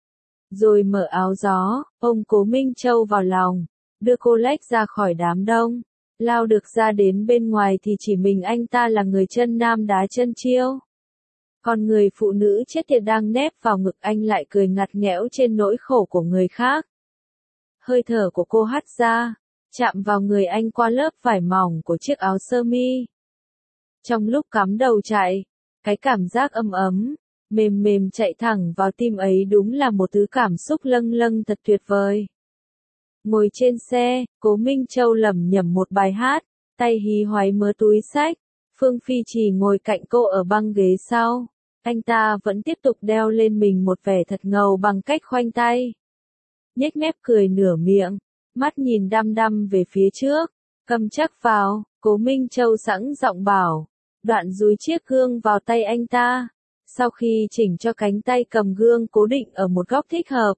Rồi mở áo gió, ôm Cố Minh Châu vào lòng, đưa cô lách ra khỏi đám đông. Lao được ra đến bên ngoài thì chỉ mình anh ta là người chân nam đá chân chiêu. Còn người phụ nữ chết tiệt đang nép vào ngực anh lại cười ngặt nghẽo trên nỗi khổ của người khác. Hơi thở của cô hắt ra, chạm vào người anh qua lớp vải mỏng của chiếc áo sơ mi. Trong lúc cắm đầu chạy, cái cảm giác ấm ấm, mềm mềm chạy thẳng vào tim ấy đúng là một thứ cảm xúc lâng lâng thật tuyệt vời. Ngồi trên xe, Cố Minh Châu lẩm nhẩm một bài hát, tay hí hoáy mớ túi xách. Phương Phi Trì ngồi cạnh cô ở băng ghế sau. Anh ta vẫn tiếp tục đeo lên mình một vẻ thật ngầu bằng cách khoanh tay. Nhếch mép cười nửa miệng, mắt nhìn đăm đăm về phía trước. Cầm chắc vào, Cố Minh Châu sẵn giọng bảo. Đoạn dúi chiếc gương vào tay anh ta. Sau khi chỉnh cho cánh tay cầm gương cố định ở một góc thích hợp,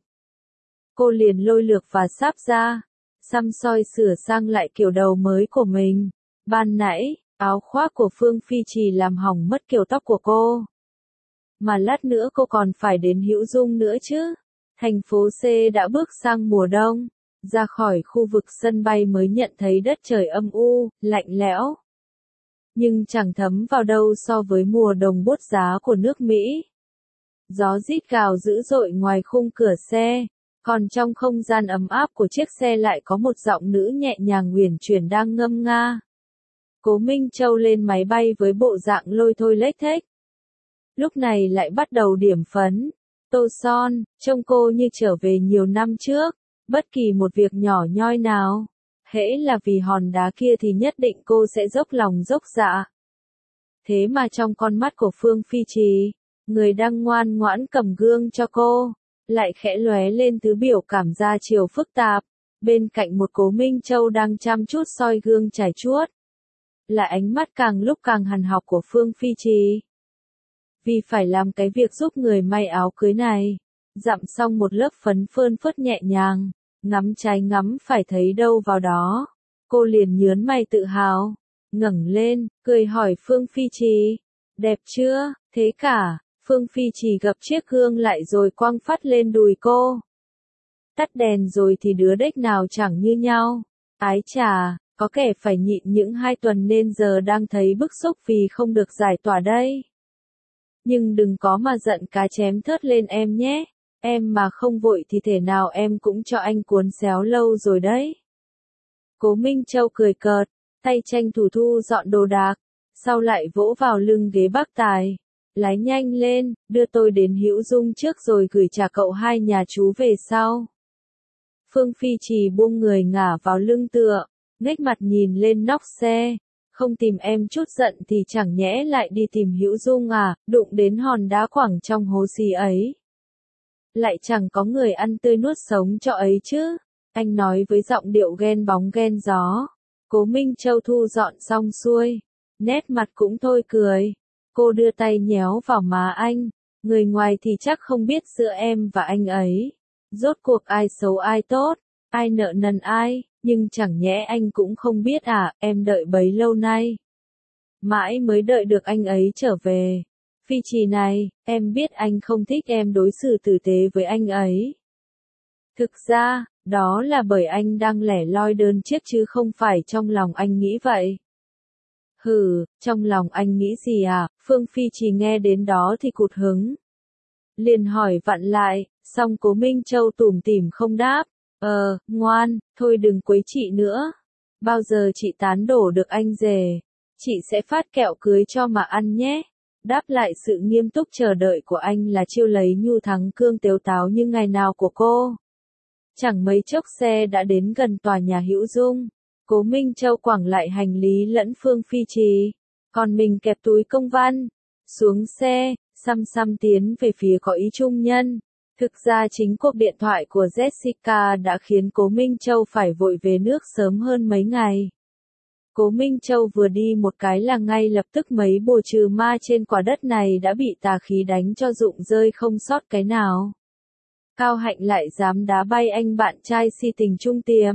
cô liền lôi lược và sáp ra, xăm soi sửa sang lại kiểu đầu mới của mình. Ban nãy, áo khoác của Phương Phi Trì làm hỏng mất kiểu tóc của cô. Mà lát nữa cô còn phải đến Hữu Dung nữa chứ. Thành phố C đã bước sang mùa đông, ra khỏi khu vực sân bay mới nhận thấy đất trời âm u, lạnh lẽo. Nhưng chẳng thấm vào đâu so với mùa đông buốt giá của nước Mỹ. Gió rít gào dữ dội ngoài khung cửa xe, còn trong không gian ấm áp của chiếc xe lại có một giọng nữ nhẹ nhàng uyển chuyển đang ngâm nga. Cố Minh Châu lên máy bay với bộ dạng lôi thôi lếch thếch. Lúc này lại bắt đầu điểm phấn, tô son, trông cô như trở về nhiều năm trước, bất kỳ một việc nhỏ nhoi nào. Hễ là vì hòn đá kia thì nhất định cô sẽ dốc lòng dốc dạ. Thế mà trong con mắt của Phương Phi Trì, người đang ngoan ngoãn cầm gương cho cô, lại khẽ lóe lên thứ biểu cảm ra chiều phức tạp, bên cạnh một Cố Minh Châu đang chăm chút soi gương trải chuốt. Là ánh mắt càng lúc càng hằn học của Phương Phi Trì. Vì phải làm cái việc giúp người may áo cưới này, dặm xong một lớp phấn phơn phớt nhẹ nhàng, ngắm trái ngắm phải thấy đâu vào đó. Cô liền nhớn mày tự hào, ngẩng lên, cười hỏi Phương Phi Trì, đẹp chưa, thế cả. Phương Phi Trì gập chiếc gương lại rồi quăng phát lên đùi cô. Tắt đèn rồi thì đứa đếch nào chẳng như nhau. Ái chà, có kẻ phải nhịn những 2 tuần nên giờ đang thấy bức xúc vì không được giải tỏa đây. Nhưng đừng có mà giận cá chém thớt lên em nhé. Em mà không vội thì thể nào em cũng cho anh cuốn xéo lâu rồi đấy. Cố Minh Châu cười cợt, tay tranh thủ thu dọn đồ đạc, sau lại vỗ vào lưng ghế bác tài. Lái nhanh lên, đưa tôi đến Hữu Dung trước rồi gửi trả cậu 2 nhà chú về sau. Phương Phi Trì buông người ngả vào lưng tựa, nhếch mặt nhìn lên nóc xe. Không tìm em chút giận thì chẳng nhẽ lại đi tìm Hữu Dung à, đụng đến hòn đá quẳng trong hố xì ấy. Lại chẳng có người ăn tươi nuốt sống cho ấy chứ. Anh nói với giọng điệu ghen bóng ghen gió. Cố Minh Châu thu dọn xong xuôi, nét mặt cũng thôi cười. Cô đưa tay nhéo vào má anh. Người ngoài thì chắc không biết giữa em và anh ấy. Rốt cuộc ai xấu ai tốt, ai nợ nần ai, nhưng chẳng nhẽ anh cũng không biết à, em đợi bấy lâu nay. Mãi mới đợi được anh ấy trở về. Phi Trì này, em biết anh không thích em đối xử tử tế với anh ấy. Thực ra, đó là bởi anh đang lẻ loi đơn chiếc chứ không phải trong lòng anh nghĩ vậy. Hừ, trong lòng anh nghĩ gì à? Phương Phi Trì nghe đến đó thì cụt hứng. Liền hỏi vặn lại, xong Cố Minh Châu tủm tỉm không đáp. Ngoan, thôi đừng quấy chị nữa. Bao giờ chị tán đổ được anh rể, chị sẽ phát kẹo cưới cho mà ăn nhé. Đáp lại sự nghiêm túc chờ đợi của anh là chiêu lấy nhu thắng cương tếu táo như ngày nào của cô. Chẳng mấy chốc xe đã đến gần tòa nhà Hữu Dung. Cố Minh Châu quẳng lại hành lý lẫn Phương Phi Trì, còn mình kẹp túi công văn, xuống xe, xăm xăm tiến về phía có ý trung nhân. Thực ra chính cuộc điện thoại của Jessica đã khiến Cố Minh Châu phải vội về nước sớm hơn mấy ngày. Cố Minh Châu vừa đi một cái là ngay lập tức mấy bùa trừ ma trên quả đất này đã bị tà khí đánh cho rụng rơi không sót cái nào. Cao Hạnh lại dám đá bay anh bạn trai si tình trung tiềm.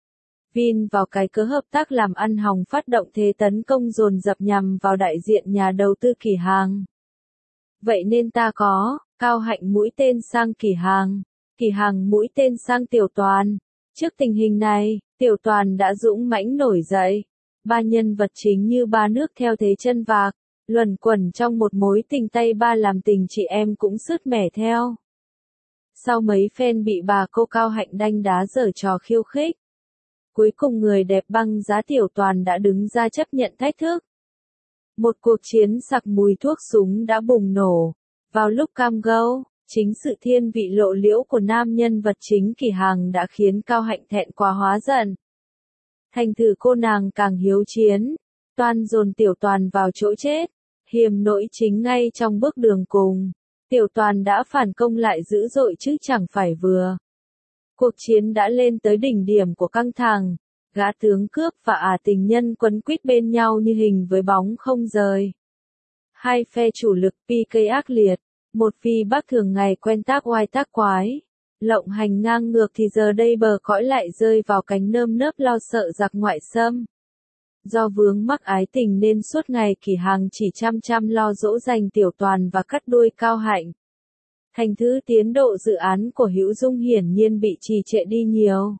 Vin vào cái cớ hợp tác làm ăn hòng phát động thế tấn công dồn dập nhằm vào đại diện nhà đầu tư Kỳ Hàng. Vậy nên ta có, Cao Hạnh mũi tên sang Kỳ Hàng mũi tên sang Tiểu Toàn. Trước tình hình này, Tiểu Toàn đã dũng mãnh nổi dậy. Ba nhân vật chính như ba nước theo thế chân vạc, luẩn quẩn trong một mối tình tay ba làm tình chị em cũng sứt mẻ theo. Sau mấy phen bị bà cô Cao Hạnh đanh đá giở trò khiêu khích, cuối cùng người đẹp băng giá Tiểu Toàn đã đứng ra chấp nhận thách thức. Một cuộc chiến sặc mùi thuốc súng đã bùng nổ. Vào lúc cam go, chính sự thiên vị lộ liễu của nam nhân vật chính Kỳ Hàng đã khiến Cao Hạnh thẹn quá hóa giận. Thành thử cô nàng càng hiếu chiến, toan dồn Tiểu Toàn vào chỗ chết. Hiềm nỗi chính ngay trong bước đường cùng, Tiểu Toàn đã phản công lại dữ dội chứ chẳng phải vừa. Cuộc chiến đã lên tới đỉnh điểm của căng thẳng, gã tướng cướp và tình nhân quấn quýt bên nhau như hình với bóng không rời. Hai phe chủ lực PK ác liệt, một phi Bắc thường ngày quen tác oai tác quái, lộng hành ngang ngược thì giờ đây bờ cõi lại rơi vào cánh nơm nớp lo sợ giặc ngoại xâm. Do vướng mắc ái tình nên suốt ngày Kỳ Hàng chỉ chăm lo dỗ dành Tiểu Toàn và cắt đuôi Cao Hạnh. Thành thứ tiến độ dự án của Hữu Dung hiển nhiên bị trì trệ đi nhiều.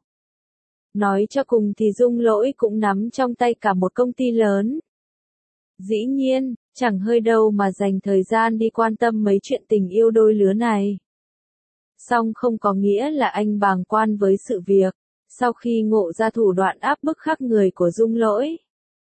Nói cho cùng thì Dung Lỗi cũng nắm trong tay cả một công ty lớn. Dĩ nhiên, chẳng hơi đâu mà dành thời gian đi quan tâm mấy chuyện tình yêu đôi lứa này. Song không có nghĩa là anh bàng quan với sự việc, sau khi ngộ ra thủ đoạn áp bức khắc người của Dung Lỗi.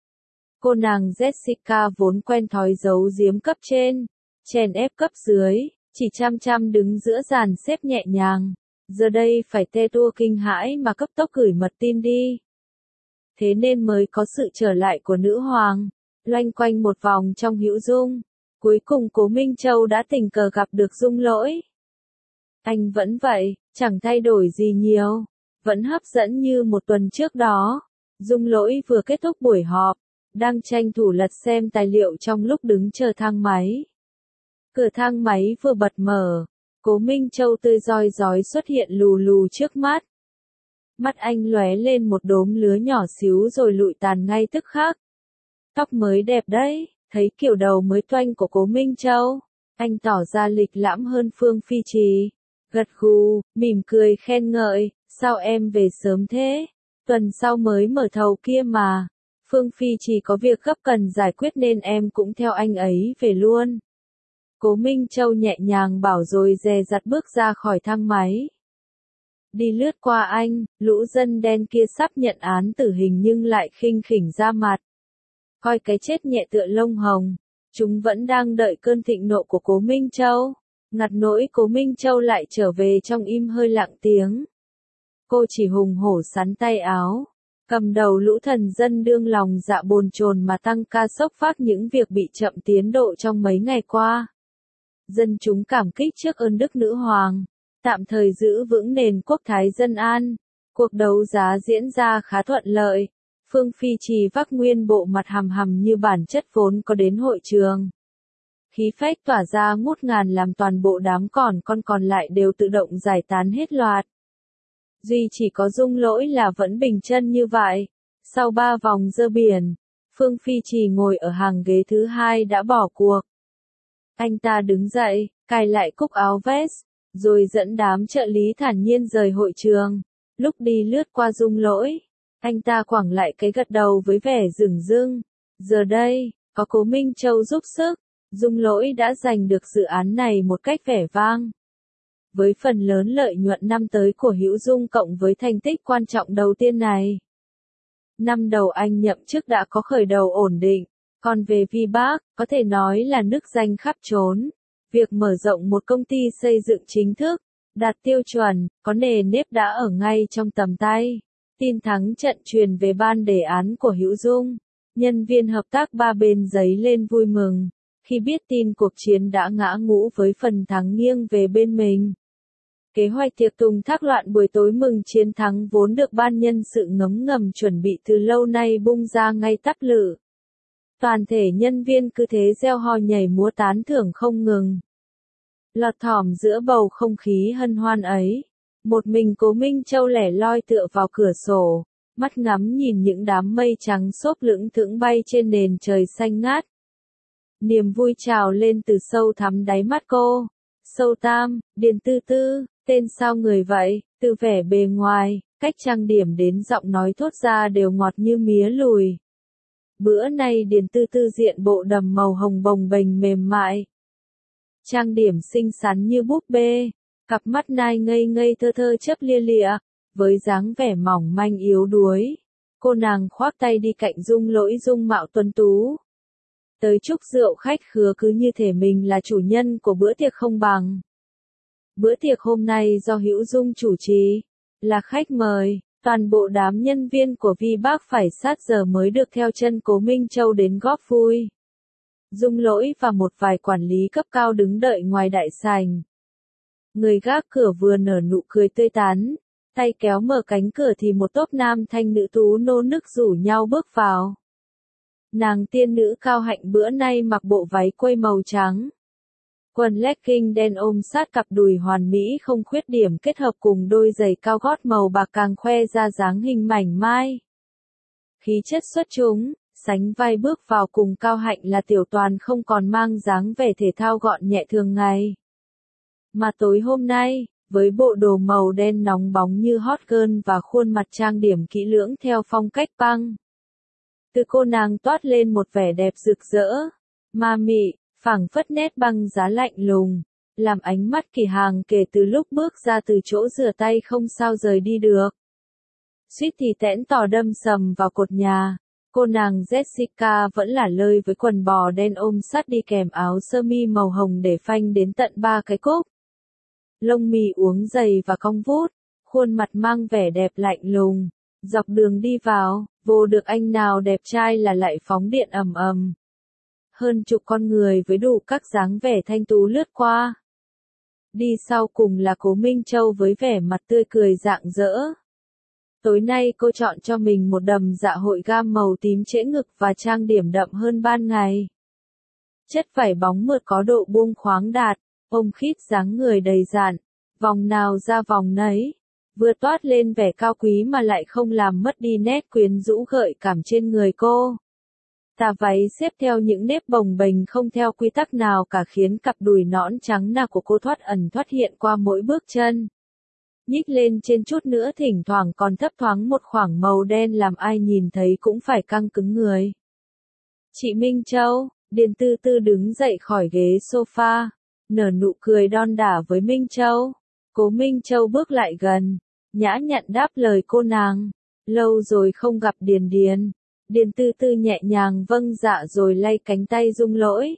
Cô nàng Jessica vốn quen thói giấu giếm cấp trên, chèn ép cấp dưới, chỉ chăm đứng giữa dàn xếp nhẹ nhàng, giờ đây phải tê tua kinh hãi mà cấp tốc gửi mật tin đi. Thế nên mới có sự trở lại của nữ hoàng, loanh quanh một vòng trong Hữu Dung, cuối cùng Cố Minh Châu đã tình cờ gặp được Dung Lỗi. Anh vẫn vậy, chẳng thay đổi gì nhiều, vẫn hấp dẫn như một tuần trước đó. Dung Lỗi vừa kết thúc buổi họp, đang tranh thủ lật xem tài liệu trong lúc đứng chờ thang máy. Cửa thang máy vừa bật mở, Cố Minh Châu tươi rói rói xuất hiện lù lù trước mắt. Mắt anh lóe lên một đốm lứa nhỏ xíu rồi lụi tàn ngay tức khắc. Tóc mới đẹp đấy, thấy kiểu đầu mới toanh của Cố Minh Châu, anh tỏ ra lịch lãm hơn Phương Phi Trì. Gật gù, mỉm cười khen ngợi, sao em về sớm thế? Tuần sau mới mở thầu kia mà. Phương Phi chỉ có việc gấp cần giải quyết nên em cũng theo anh ấy về luôn. Cố Minh Châu nhẹ nhàng bảo rồi dè dặt bước ra khỏi thang máy. Đi lướt qua anh, lũ dân đen kia sắp nhận án tử hình nhưng lại khinh khỉnh ra mặt. Coi cái chết nhẹ tựa lông hồng, chúng vẫn đang đợi cơn thịnh nộ của Cố Minh Châu. Ngặt nỗi Cố Minh Châu lại trở về trong im hơi lặng tiếng. Cô chỉ hùng hổ sắn tay áo, cầm đầu lũ thần dân đương lòng dạ bồn chồn mà tăng ca sốc phác những việc bị chậm tiến độ trong mấy ngày qua. Dân chúng cảm kích trước ơn đức nữ hoàng, tạm thời giữ vững nền quốc thái dân an. Cuộc đấu giá diễn ra khá thuận lợi. Phương Phi Trì vác nguyên bộ mặt hầm như bản chất vốn có đến hội trường. Khí phách tỏa ra ngút ngàn làm toàn bộ đám còn lại đều tự động giải tán hết loạt. Duy chỉ có Dung Lỗi là vẫn bình chân như vậy. Sau 3 vòng dơ biển, Phương Phi Trì ngồi ở hàng ghế thứ 2 đã bỏ cuộc. Anh ta đứng dậy, cài lại cúc áo vest, rồi dẫn đám trợ lý thản nhiên rời hội trường. Lúc đi lướt qua Dung Lỗi, anh ta quẳng lại cái gật đầu với vẻ dửng dưng. Giờ đây, có Cố Minh Châu giúp sức, Dung Lỗi đã giành được dự án này một cách vẻ vang. Với phần lớn lợi nhuận năm tới của Hữu Dung cộng với thành tích quan trọng đầu tiên này. Năm đầu anh nhậm chức đã có khởi đầu ổn định, còn về Vi Bác, có thể nói là nức danh khắp trốn. Việc mở rộng một công ty xây dựng chính thức, đạt tiêu chuẩn, có nề nếp đã ở ngay trong tầm tay. Tin thắng trận truyền về ban đề án của Hữu Dung. Nhân viên hợp tác ba bên giấy lên vui mừng, khi biết tin cuộc chiến đã ngã ngũ với phần thắng nghiêng về bên mình. Kế hoạch tiệc tùng thác loạn buổi tối mừng chiến thắng vốn được ban nhân sự ngấm ngầm chuẩn bị từ lâu nay bung ra ngay tắp lự. Toàn thể nhân viên cứ thế reo hò nhảy múa tán thưởng không ngừng. Lọt thỏm giữa bầu không khí hân hoan ấy. Một mình Cố Minh Châu lẻ loi tựa vào cửa sổ, mắt ngắm nhìn những đám mây trắng xốp lững thững bay trên nền trời xanh ngát. Niềm vui trào lên từ sâu thẳm đáy mắt cô. Sâu Tam, Điền Tư Tư, tên sao người vậy, từ vẻ bề ngoài, cách trang điểm đến giọng nói thốt ra đều ngọt như mía lùi. Bữa nay Điền Tư Tư diện bộ đầm màu hồng bồng bềnh mềm mại. Trang điểm xinh xắn như búp bê, cặp mắt nai ngây ngây thơ thơ chớp lia lịa, với dáng vẻ mỏng manh yếu đuối. Cô nàng khoác tay đi cạnh Dung Lỗi dung mạo tuấn tú. Tới chúc rượu khách khứa cứ như thể mình là chủ nhân của bữa tiệc không bằng. Bữa tiệc hôm nay do Hữu Dung chủ trì, là khách mời, toàn bộ đám nhân viên của Vi Bác phải sát giờ mới được theo chân Cố Minh Châu đến góp vui. Dung Lỗi và một vài quản lý cấp cao đứng đợi ngoài đại sảnh. Người gác cửa vừa nở nụ cười tươi tắn, tay kéo mở cánh cửa thì một tốp nam thanh nữ tú nô nức rủ nhau bước vào. Nàng tiên nữ Cao Hạnh bữa nay mặc bộ váy quây màu trắng. Quần legging đen ôm sát cặp đùi hoàn mỹ không khuyết điểm kết hợp cùng đôi giày cao gót màu bạc càng khoe ra dáng hình mảnh mai. Khí chất xuất chúng, sánh vai bước vào cùng Cao Hạnh là Tiểu Toàn không còn mang dáng vẻ thể thao gọn nhẹ thường ngày. Mà tối hôm nay, với bộ đồ màu đen nóng bóng như hot girl và khuôn mặt trang điểm kỹ lưỡng theo phong cách punk. Từ cô nàng toát lên một vẻ đẹp rực rỡ, ma mị, phảng phất nét băng giá lạnh lùng, làm ánh mắt Kỳ Hàng kể từ lúc bước ra từ chỗ rửa tay không sao rời đi được. Suýt thì tẽn tò đâm sầm vào cột nhà, cô nàng Jessica vẫn lả lơi với quần bò đen ôm sát đi kèm áo sơ mi màu hồng để phanh đến tận 3 cái cúc. Lông mì uốn dày và cong vút, khuôn mặt mang vẻ đẹp lạnh lùng, dọc đường đi vào, vô được anh nào đẹp trai là lại phóng điện ầm ầm. Hơn chục con người với đủ các dáng vẻ thanh tú lướt qua. Đi sau cùng là Cố Minh Châu với vẻ mặt tươi cười rạng rỡ. Tối nay cô chọn cho mình một đầm dạ hội gam màu tím trễ ngực và trang điểm đậm hơn ban ngày. Chất vải bóng mượt có độ buông khoáng đạt, ôm khít dáng người đầy dạn, vòng nào ra vòng nấy, vừa toát lên vẻ cao quý mà lại không làm mất đi nét quyến rũ gợi cảm trên người cô. Tà váy xếp theo những nếp bồng bềnh không theo quy tắc nào cả khiến cặp đùi nõn trắng nà của cô thoát ẩn thoát hiện qua mỗi bước chân. Nhích lên trên chút nữa thỉnh thoảng còn thấp thoáng một khoảng màu đen làm ai nhìn thấy cũng phải căng cứng người. Chị Minh Châu, Điền Tư Tư đứng dậy khỏi ghế sofa, nở nụ cười đon đả với Minh Châu. Cố Minh Châu bước lại gần, nhã nhặn đáp lời cô nàng. Lâu rồi không gặp Điền Điền. Điền Tư Tư nhẹ nhàng vâng dạ rồi lay cánh tay Dung Lỗi.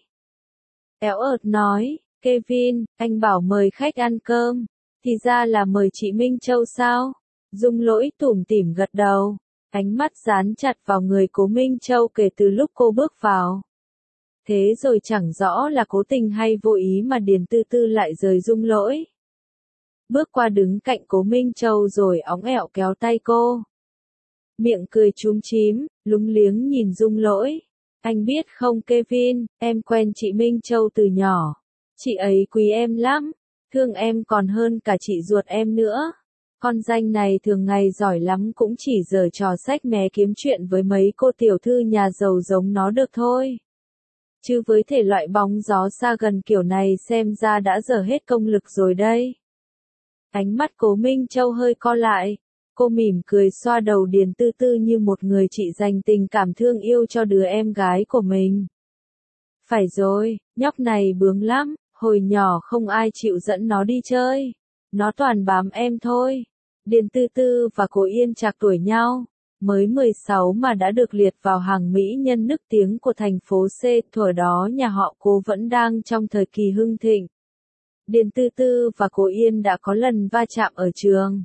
Éo ợt nói, Kevin, anh bảo mời khách ăn cơm, thì ra là mời chị Minh Châu sao? Dung Lỗi tủm tỉm gật đầu, ánh mắt dán chặt vào người Cố Minh Châu kể từ lúc cô bước vào. Thế rồi chẳng rõ là cố tình hay vô ý mà Điền Tư Tư lại rời Dung Lỗi. Bước qua đứng cạnh Cố Minh Châu rồi óng ẹo kéo tay cô. Miệng cười chúm chím, lúng liếng nhìn Dung Lỗi. Anh biết không Kevin, em quen chị Minh Châu từ nhỏ. Chị ấy quý em lắm, thương em còn hơn cả chị ruột em nữa. Con danh này thường ngày giỏi lắm cũng chỉ giở trò xách mé kiếm chuyện với mấy cô tiểu thư nhà giàu giống nó được thôi. Chứ với thể loại bóng gió xa gần kiểu này xem ra đã dở hết công lực rồi đây. Ánh mắt Cố Minh Châu hơi co lại. Cô mỉm cười xoa đầu Điền Tư Tư như một người chị dành tình cảm thương yêu cho đứa em gái của mình. Phải rồi, nhóc này bướng lắm, hồi nhỏ không ai chịu dẫn nó đi chơi. Nó toàn bám em thôi. Điền Tư Tư và Cố Yên trạc tuổi nhau, mới 16 mà đã được liệt vào hàng mỹ nhân nức tiếng của thành phố C. Thuở đó nhà họ Cố vẫn đang trong thời kỳ hưng thịnh. Điền Tư Tư và Cố Yên đã có lần va chạm ở trường.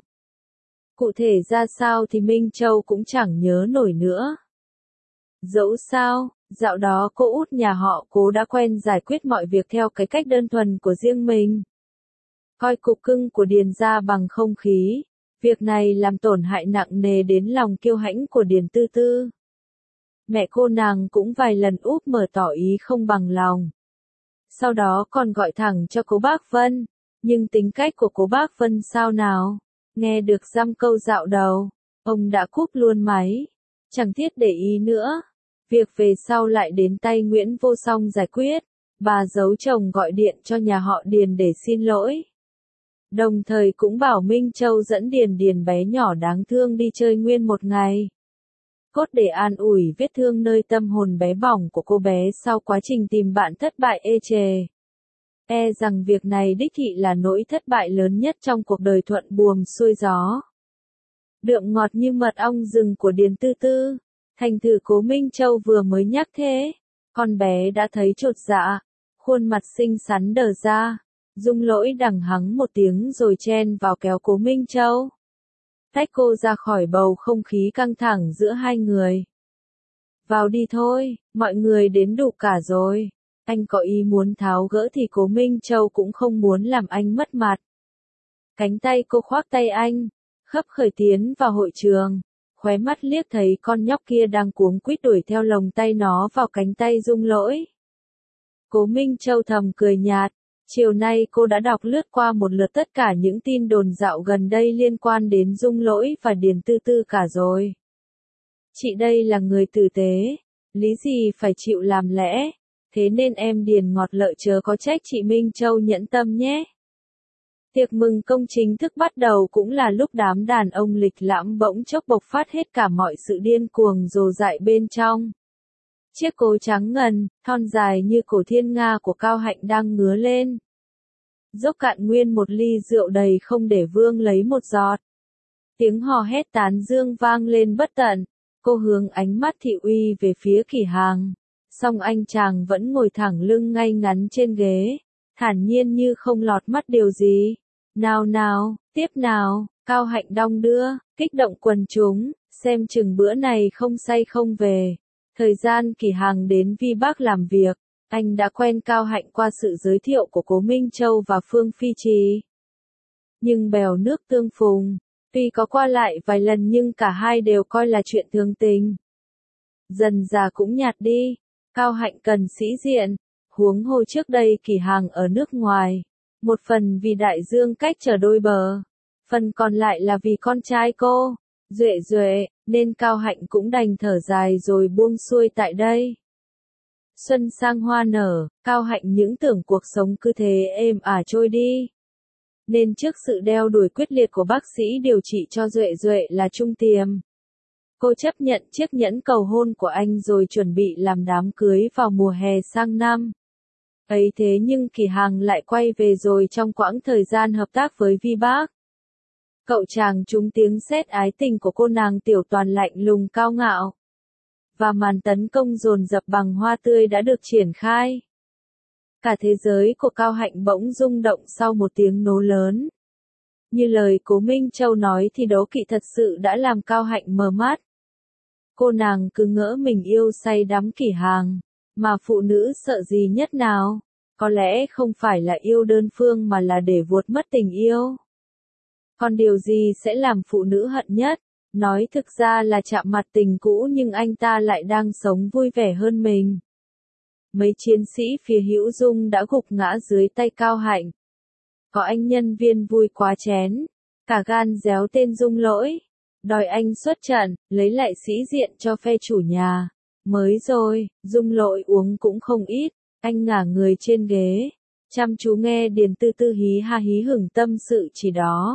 Cụ thể ra sao thì Minh Châu cũng chẳng nhớ nổi nữa. Dẫu sao, dạo đó cô út nhà họ Cố đã quen giải quyết mọi việc theo cái cách đơn thuần của riêng mình. Coi cục cưng của Điền gia bằng không khí, việc này làm tổn hại nặng nề đến lòng kiêu hãnh của Điền Tư Tư. Mẹ cô nàng cũng vài lần úp mở tỏ ý không bằng lòng. sau đó còn gọi thẳng cho cố Bác Vân. Nhưng tính cách của cố Bác Vân sao nào? Nghe được dăm câu dạo đầu, ông đã cúp luôn máy. Chẳng thiết để ý nữa. Việc về sau lại đến tay Nguyễn Vô Song giải quyết. Bà giấu chồng gọi điện cho nhà họ Điền để xin lỗi. Đồng thời cũng bảo Minh Châu dẫn Điền Điền bé nhỏ đáng thương đi chơi nguyên một ngày. Cốt để an ủi vết thương nơi tâm hồn bé bỏng của cô bé sau quá trình tìm bạn thất bại ê chề. E rằng việc này đích thị là nỗi thất bại lớn nhất trong cuộc đời thuận buồm xuôi gió. Đượm ngọt như mật ong rừng của Điền Tư Tư. Thành thử cố Minh Châu vừa mới nhắc thế. Con bé đã thấy chột dạ. Khuôn mặt xinh xắn đờ ra. Dung Lỗi đằng hắng một tiếng rồi chen vào kéo cố Minh Châu. Tách cô ra khỏi bầu không khí căng thẳng giữa hai người. Vào đi thôi, mọi người đến đủ cả rồi. Anh có ý muốn tháo gỡ thì cố Minh Châu cũng không muốn làm anh mất mặt. Cánh tay cô khoác tay anh, khấp khởi tiến vào hội trường. Khóe mắt liếc thấy con nhóc kia đang cuống quýt đuổi theo lồng tay nó vào cánh tay Dung Lỗi. Cố Minh Châu thầm cười nhạt. Chiều nay cô đã đọc lướt qua một lượt tất cả những tin đồn dạo gần đây liên quan đến Dung Lỗi và Điền Tư Tư cả rồi. Chị đây là người tử tế, lý gì phải chịu làm lẽ, thế nên em Điền ngọt lợi chớ có trách chị Minh Châu nhẫn tâm nhé. Tiệc mừng công chính thức bắt đầu cũng là lúc đám đàn ông lịch lãm bỗng chốc bộc phát hết cả mọi sự điên cuồng rồ dại bên trong. Chiếc cố trắng ngần, thon dài như cổ thiên nga của Cao Hạnh đang ngứa lên. Dốc cạn nguyên một ly rượu đầy không để Vương lấy một giọt. Tiếng hò hét tán dương vang lên bất tận. Cô hướng ánh mắt thị uy về phía Kỷ Hàng. Song anh chàng vẫn ngồi thẳng lưng ngay ngắn trên ghế. Thản nhiên như không lọt mắt điều gì. Nào nào, tiếp nào, Cao Hạnh đong đưa, kích động quần chúng. Xem chừng bữa này không say không về. Thời gian Kỷ Hàng đến Vi Bắc làm việc, anh đã quen Cao Hạnh qua sự giới thiệu của cố Minh Châu và Phương Phi Trì. Nhưng bèo nước tương phùng, tuy có qua lại vài lần nhưng cả hai đều coi là chuyện thường tình. Dần già cũng nhạt đi, Cao Hạnh cần sĩ diện, huống hồ trước đây Kỷ Hàng ở nước ngoài. Một phần vì đại dương cách trở đôi bờ, phần còn lại là vì con trai cô, Duệ Duệ, nên Cao Hạnh cũng đành thở dài rồi buông xuôi tại đây. Xuân sang hoa nở, Cao Hạnh những tưởng cuộc sống cứ thế êm ả trôi đi. Nên trước sự đeo đuổi quyết liệt của bác sĩ điều trị cho Duệ Duệ là trung tiềm. Cô chấp nhận chiếc nhẫn cầu hôn của anh rồi chuẩn bị làm đám cưới vào mùa hè sang năm. Ấy thế nhưng Kỷ Hàng lại quay về rồi trong quãng thời gian hợp tác với Vi Bác. Cậu chàng trúng tiếng sét ái tình của cô nàng tiểu toàn lạnh lùng cao ngạo. Và màn tấn công dồn dập bằng hoa tươi đã được triển khai. Cả thế giới của Cao Hạnh bỗng rung động sau một tiếng nổ lớn. Như lời cố Minh Châu nói thì đố kỵ thật sự đã làm Cao Hạnh mờ mắt. Cô nàng cứ ngỡ mình yêu say đắm Kỷ Hàng, mà phụ nữ sợ gì nhất nào? Có lẽ không phải là yêu đơn phương mà là để vuột mất tình yêu. Còn điều gì sẽ làm phụ nữ hận nhất? Nói thực ra là chạm mặt tình cũ nhưng anh ta lại đang sống vui vẻ hơn mình. Mấy chiến sĩ phía Hữu Dung đã gục ngã dưới tay Cao Hạnh. Có anh nhân viên vui quá chén, cả gan réo tên Dung Lỗi, đòi anh xuất trận, lấy lại sĩ diện cho phe chủ nhà. Mới rồi, Dung Lỗi uống cũng không ít, anh ngả người trên ghế, chăm chú nghe Điền Tư Tư hí ha hí hửng tâm sự chỉ đó.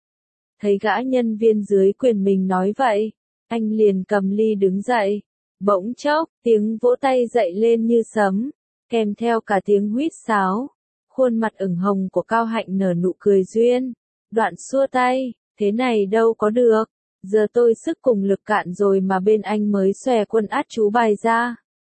Thấy gã nhân viên dưới quyền mình nói vậy, anh liền cầm ly đứng dậy. Bỗng chốc, tiếng vỗ tay dậy lên như sấm, kèm theo cả tiếng huýt sáo. Khuôn mặt ửng hồng của Cao Hạnh nở nụ cười duyên. Đoạn xua tay, thế này đâu có được. Giờ tôi sức cùng lực cạn rồi mà bên anh mới xòe quân át chú bài ra.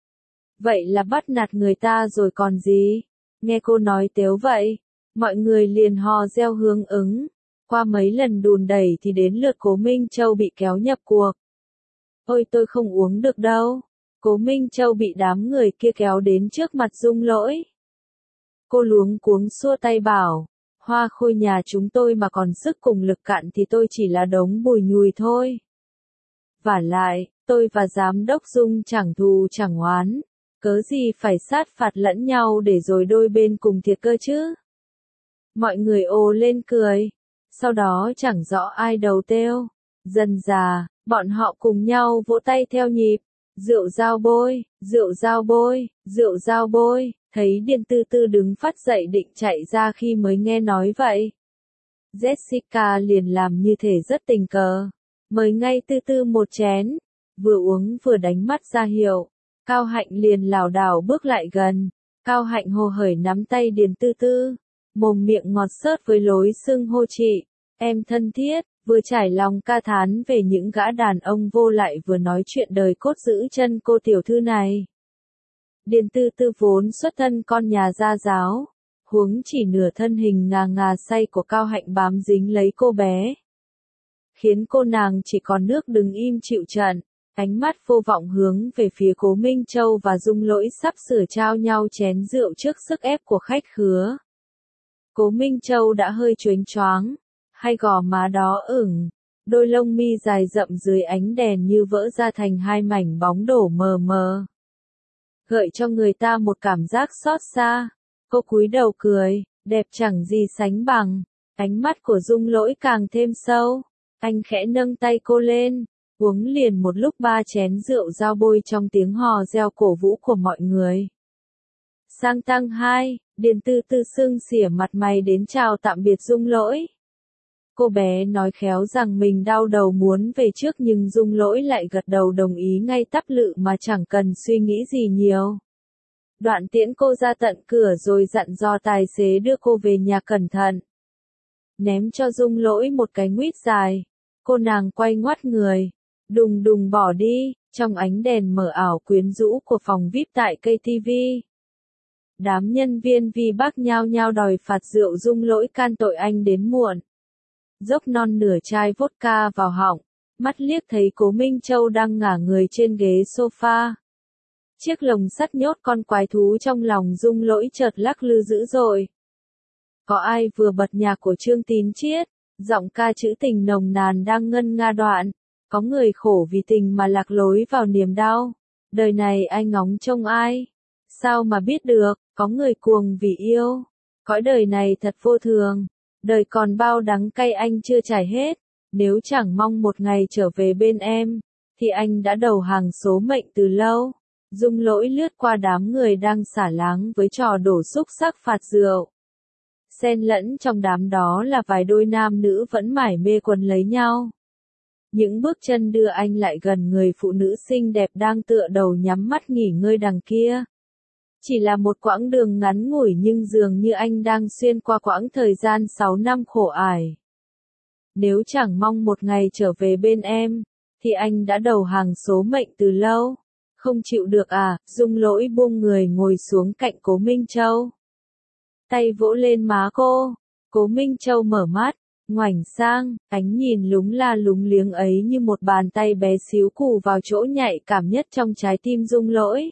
Vậy là bắt nạt người ta rồi còn gì? Nghe cô nói tếu vậy, mọi người liền hò reo hưởng ứng. Qua mấy lần đùn đẩy thì đến lượt cố Minh Châu bị kéo nhập cuộc. Ôi tôi không uống được đâu. Cố Minh Châu bị đám người kia kéo đến trước mặt Dung Lỗi. Cô luống cuống xua tay bảo, Hoa Khôi nhà chúng tôi mà còn sức cùng lực cạn thì tôi chỉ là đống bùi nhùi thôi. Vả lại, tôi và giám đốc Dung chẳng thù chẳng oán, Cớ gì phải sát phạt lẫn nhau để rồi đôi bên cùng thiệt cơ chứ? Mọi người ồ lên cười. Sau đó chẳng rõ ai đầu têu. Dần dà, bọn họ cùng nhau vỗ tay theo nhịp. Rượu dao bôi, rượu dao bôi, rượu dao bôi. Thấy Điền Tư Tư đứng phát dậy định chạy ra khi mới nghe nói vậy. Jessica liền làm như thể rất tình cờ. Mời ngay Tư Tư một chén. Vừa uống vừa đánh mắt ra hiệu. Cao Hạnh liền lảo đảo bước lại gần. Cao Hạnh hồ hởi nắm tay Điền Tư Tư. Mồm miệng ngọt xớt với lối xưng hô chị. Em thân thiết, vừa trải lòng ca thán về những gã đàn ông vô lại vừa nói chuyện đời cốt giữ chân cô tiểu thư này. Điền Tư Tư vốn xuất thân con nhà gia giáo. Huống chỉ nửa thân hình ngà ngà say của Cao Hạnh bám dính lấy cô bé. Khiến cô nàng chỉ còn nước đứng im chịu trận. Ánh mắt vô vọng hướng về phía Cố Minh Châu và Dung Lỗi sắp sửa trao nhau chén rượu trước sức ép của khách khứa. Cố Minh Châu đã hơi choáng choáng, hai gò má đó ửng, đôi lông mi dài rậm dưới ánh đèn như vỡ ra thành hai mảnh bóng đổ mờ mờ. Gợi cho người ta một cảm giác xót xa. Cô cúi đầu cười, đẹp chẳng gì sánh bằng. Ánh mắt của Dung Lỗi càng thêm sâu. Anh khẽ nâng tay cô lên. Uống liền một lúc 3 chén rượu dao bôi trong tiếng hò reo cổ vũ của mọi người. Sang tăng 2, Điền Tư Tư sưng xỉa mặt mày đến chào tạm biệt Dung Lỗi. Cô bé nói khéo rằng mình đau đầu muốn về trước nhưng Dung Lỗi lại gật đầu đồng ý ngay tắp lự mà chẳng cần suy nghĩ gì nhiều. Đoạn tiễn cô ra tận cửa rồi dặn dò tài xế đưa cô về nhà cẩn thận. Ném cho Dung Lỗi một cái nguýt dài. Cô nàng quay ngoắt người. Đùng đùng bỏ đi, trong ánh đèn mờ ảo quyến rũ của phòng VIP tại KTV. Đám nhân viên Vi Bắc nhao nhao đòi phạt rượu Dung Lỗi can tội anh đến muộn. Dốc non nửa chai vodka vào họng, mắt liếc thấy Cố Minh Châu đang ngả người trên ghế sofa. Chiếc lồng sắt nhốt con quái thú trong lòng Dung Lỗi chợt lắc lư dữ dội. Có ai vừa bật nhạc của Trương Tín Chiết, giọng ca trữ tình nồng nàn đang ngân nga đoạn. Có người khổ vì tình mà lạc lối vào niềm đau. Đời này anh ngóng trông ai? Sao mà biết được, có người cuồng vì yêu. Cõi đời này thật vô thường. Đời còn bao đắng cay anh chưa trải hết. Nếu chẳng mong một ngày trở về bên em, thì anh đã đầu hàng số mệnh từ lâu. Dung Lỗi lướt qua đám người đang xả láng với trò đổ xúc xắc phạt rượu. Xen lẫn trong đám đó là vài đôi nam nữ vẫn mải mê quấn lấy nhau. Những bước chân đưa anh lại gần người phụ nữ xinh đẹp đang tựa đầu nhắm mắt nghỉ ngơi đằng kia. Chỉ là một quãng đường ngắn ngủi nhưng dường như anh đang xuyên qua quãng thời gian 6 năm khổ ải. Nếu chẳng mong một ngày trở về bên em, thì anh đã đầu hàng số mệnh từ lâu. Không chịu được à? Dung Lỗi buông người ngồi xuống cạnh Cố Minh Châu. Tay vỗ lên má cô. Cố Minh Châu mở mắt. Ngoảnh sang, ánh nhìn lúng la lúng liếng ấy như một bàn tay bé xíu cù vào chỗ nhạy cảm nhất trong trái tim Dung Lỗi.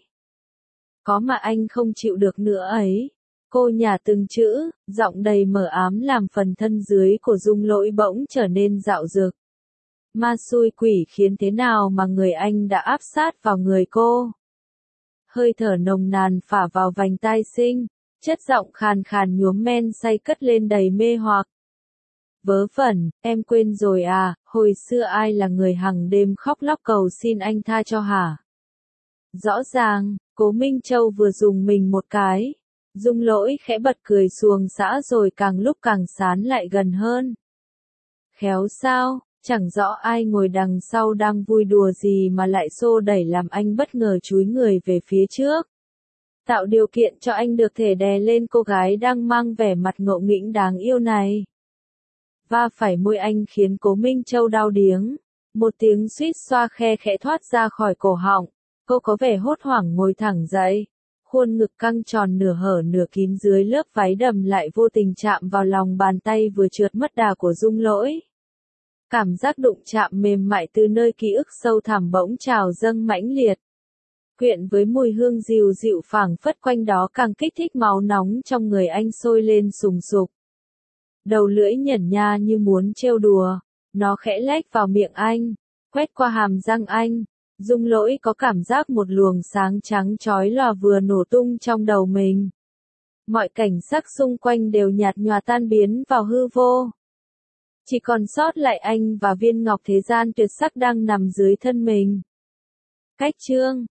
Có mà anh không chịu được nữa ấy. Cô nhả từng chữ, giọng đầy mờ ám làm phần thân dưới của Dung Lỗi bỗng trở nên dạo dực. Ma xui quỷ khiến thế nào mà người anh đã áp sát vào người cô. Hơi thở nồng nàn phả vào vành tai xinh, chất giọng khàn khàn nhuốm men say cất lên đầy mê hoặc. Vớ vẩn, em quên rồi à, hồi xưa ai là người hằng đêm khóc lóc cầu xin anh tha cho hả? Rõ ràng, Cố Minh Châu vừa dùng mình một cái. Dung Lỗi khẽ bật cười xuồng xã rồi càng lúc càng sán lại gần hơn. Khéo sao, chẳng rõ ai ngồi đằng sau đang vui đùa gì mà lại xô đẩy làm anh bất ngờ chúi người về phía trước. Tạo điều kiện cho anh được thể đè lên cô gái đang mang vẻ mặt ngộ nghĩnh đáng yêu này. Va phải môi anh khiến Cố Minh Châu đau điếng. Một tiếng suýt xoa khe khẽ thoát ra khỏi cổ họng. Cô có vẻ hốt hoảng ngồi thẳng dậy. Khuôn ngực căng tròn nửa hở nửa kín dưới lớp váy đầm lại vô tình chạm vào lòng bàn tay vừa trượt mất đà của Dung Lỗi. Cảm giác đụng chạm mềm mại từ nơi ký ức sâu thẳm bỗng trào dâng mãnh liệt. Quyện với mùi hương dịu dịu phảng phất quanh đó càng kích thích máu nóng trong người anh sôi lên sùng sục. Đầu lưỡi nhẩn nha như muốn trêu đùa, nó khẽ lách vào miệng anh, quét qua hàm răng anh, Dung Lỗi có cảm giác một luồng sáng trắng chói lòa vừa nổ tung trong đầu mình. Mọi cảnh sắc xung quanh đều nhạt nhòa tan biến vào hư vô. Chỉ còn sót lại anh và viên ngọc thế gian tuyệt sắc đang nằm dưới thân mình. Cách chương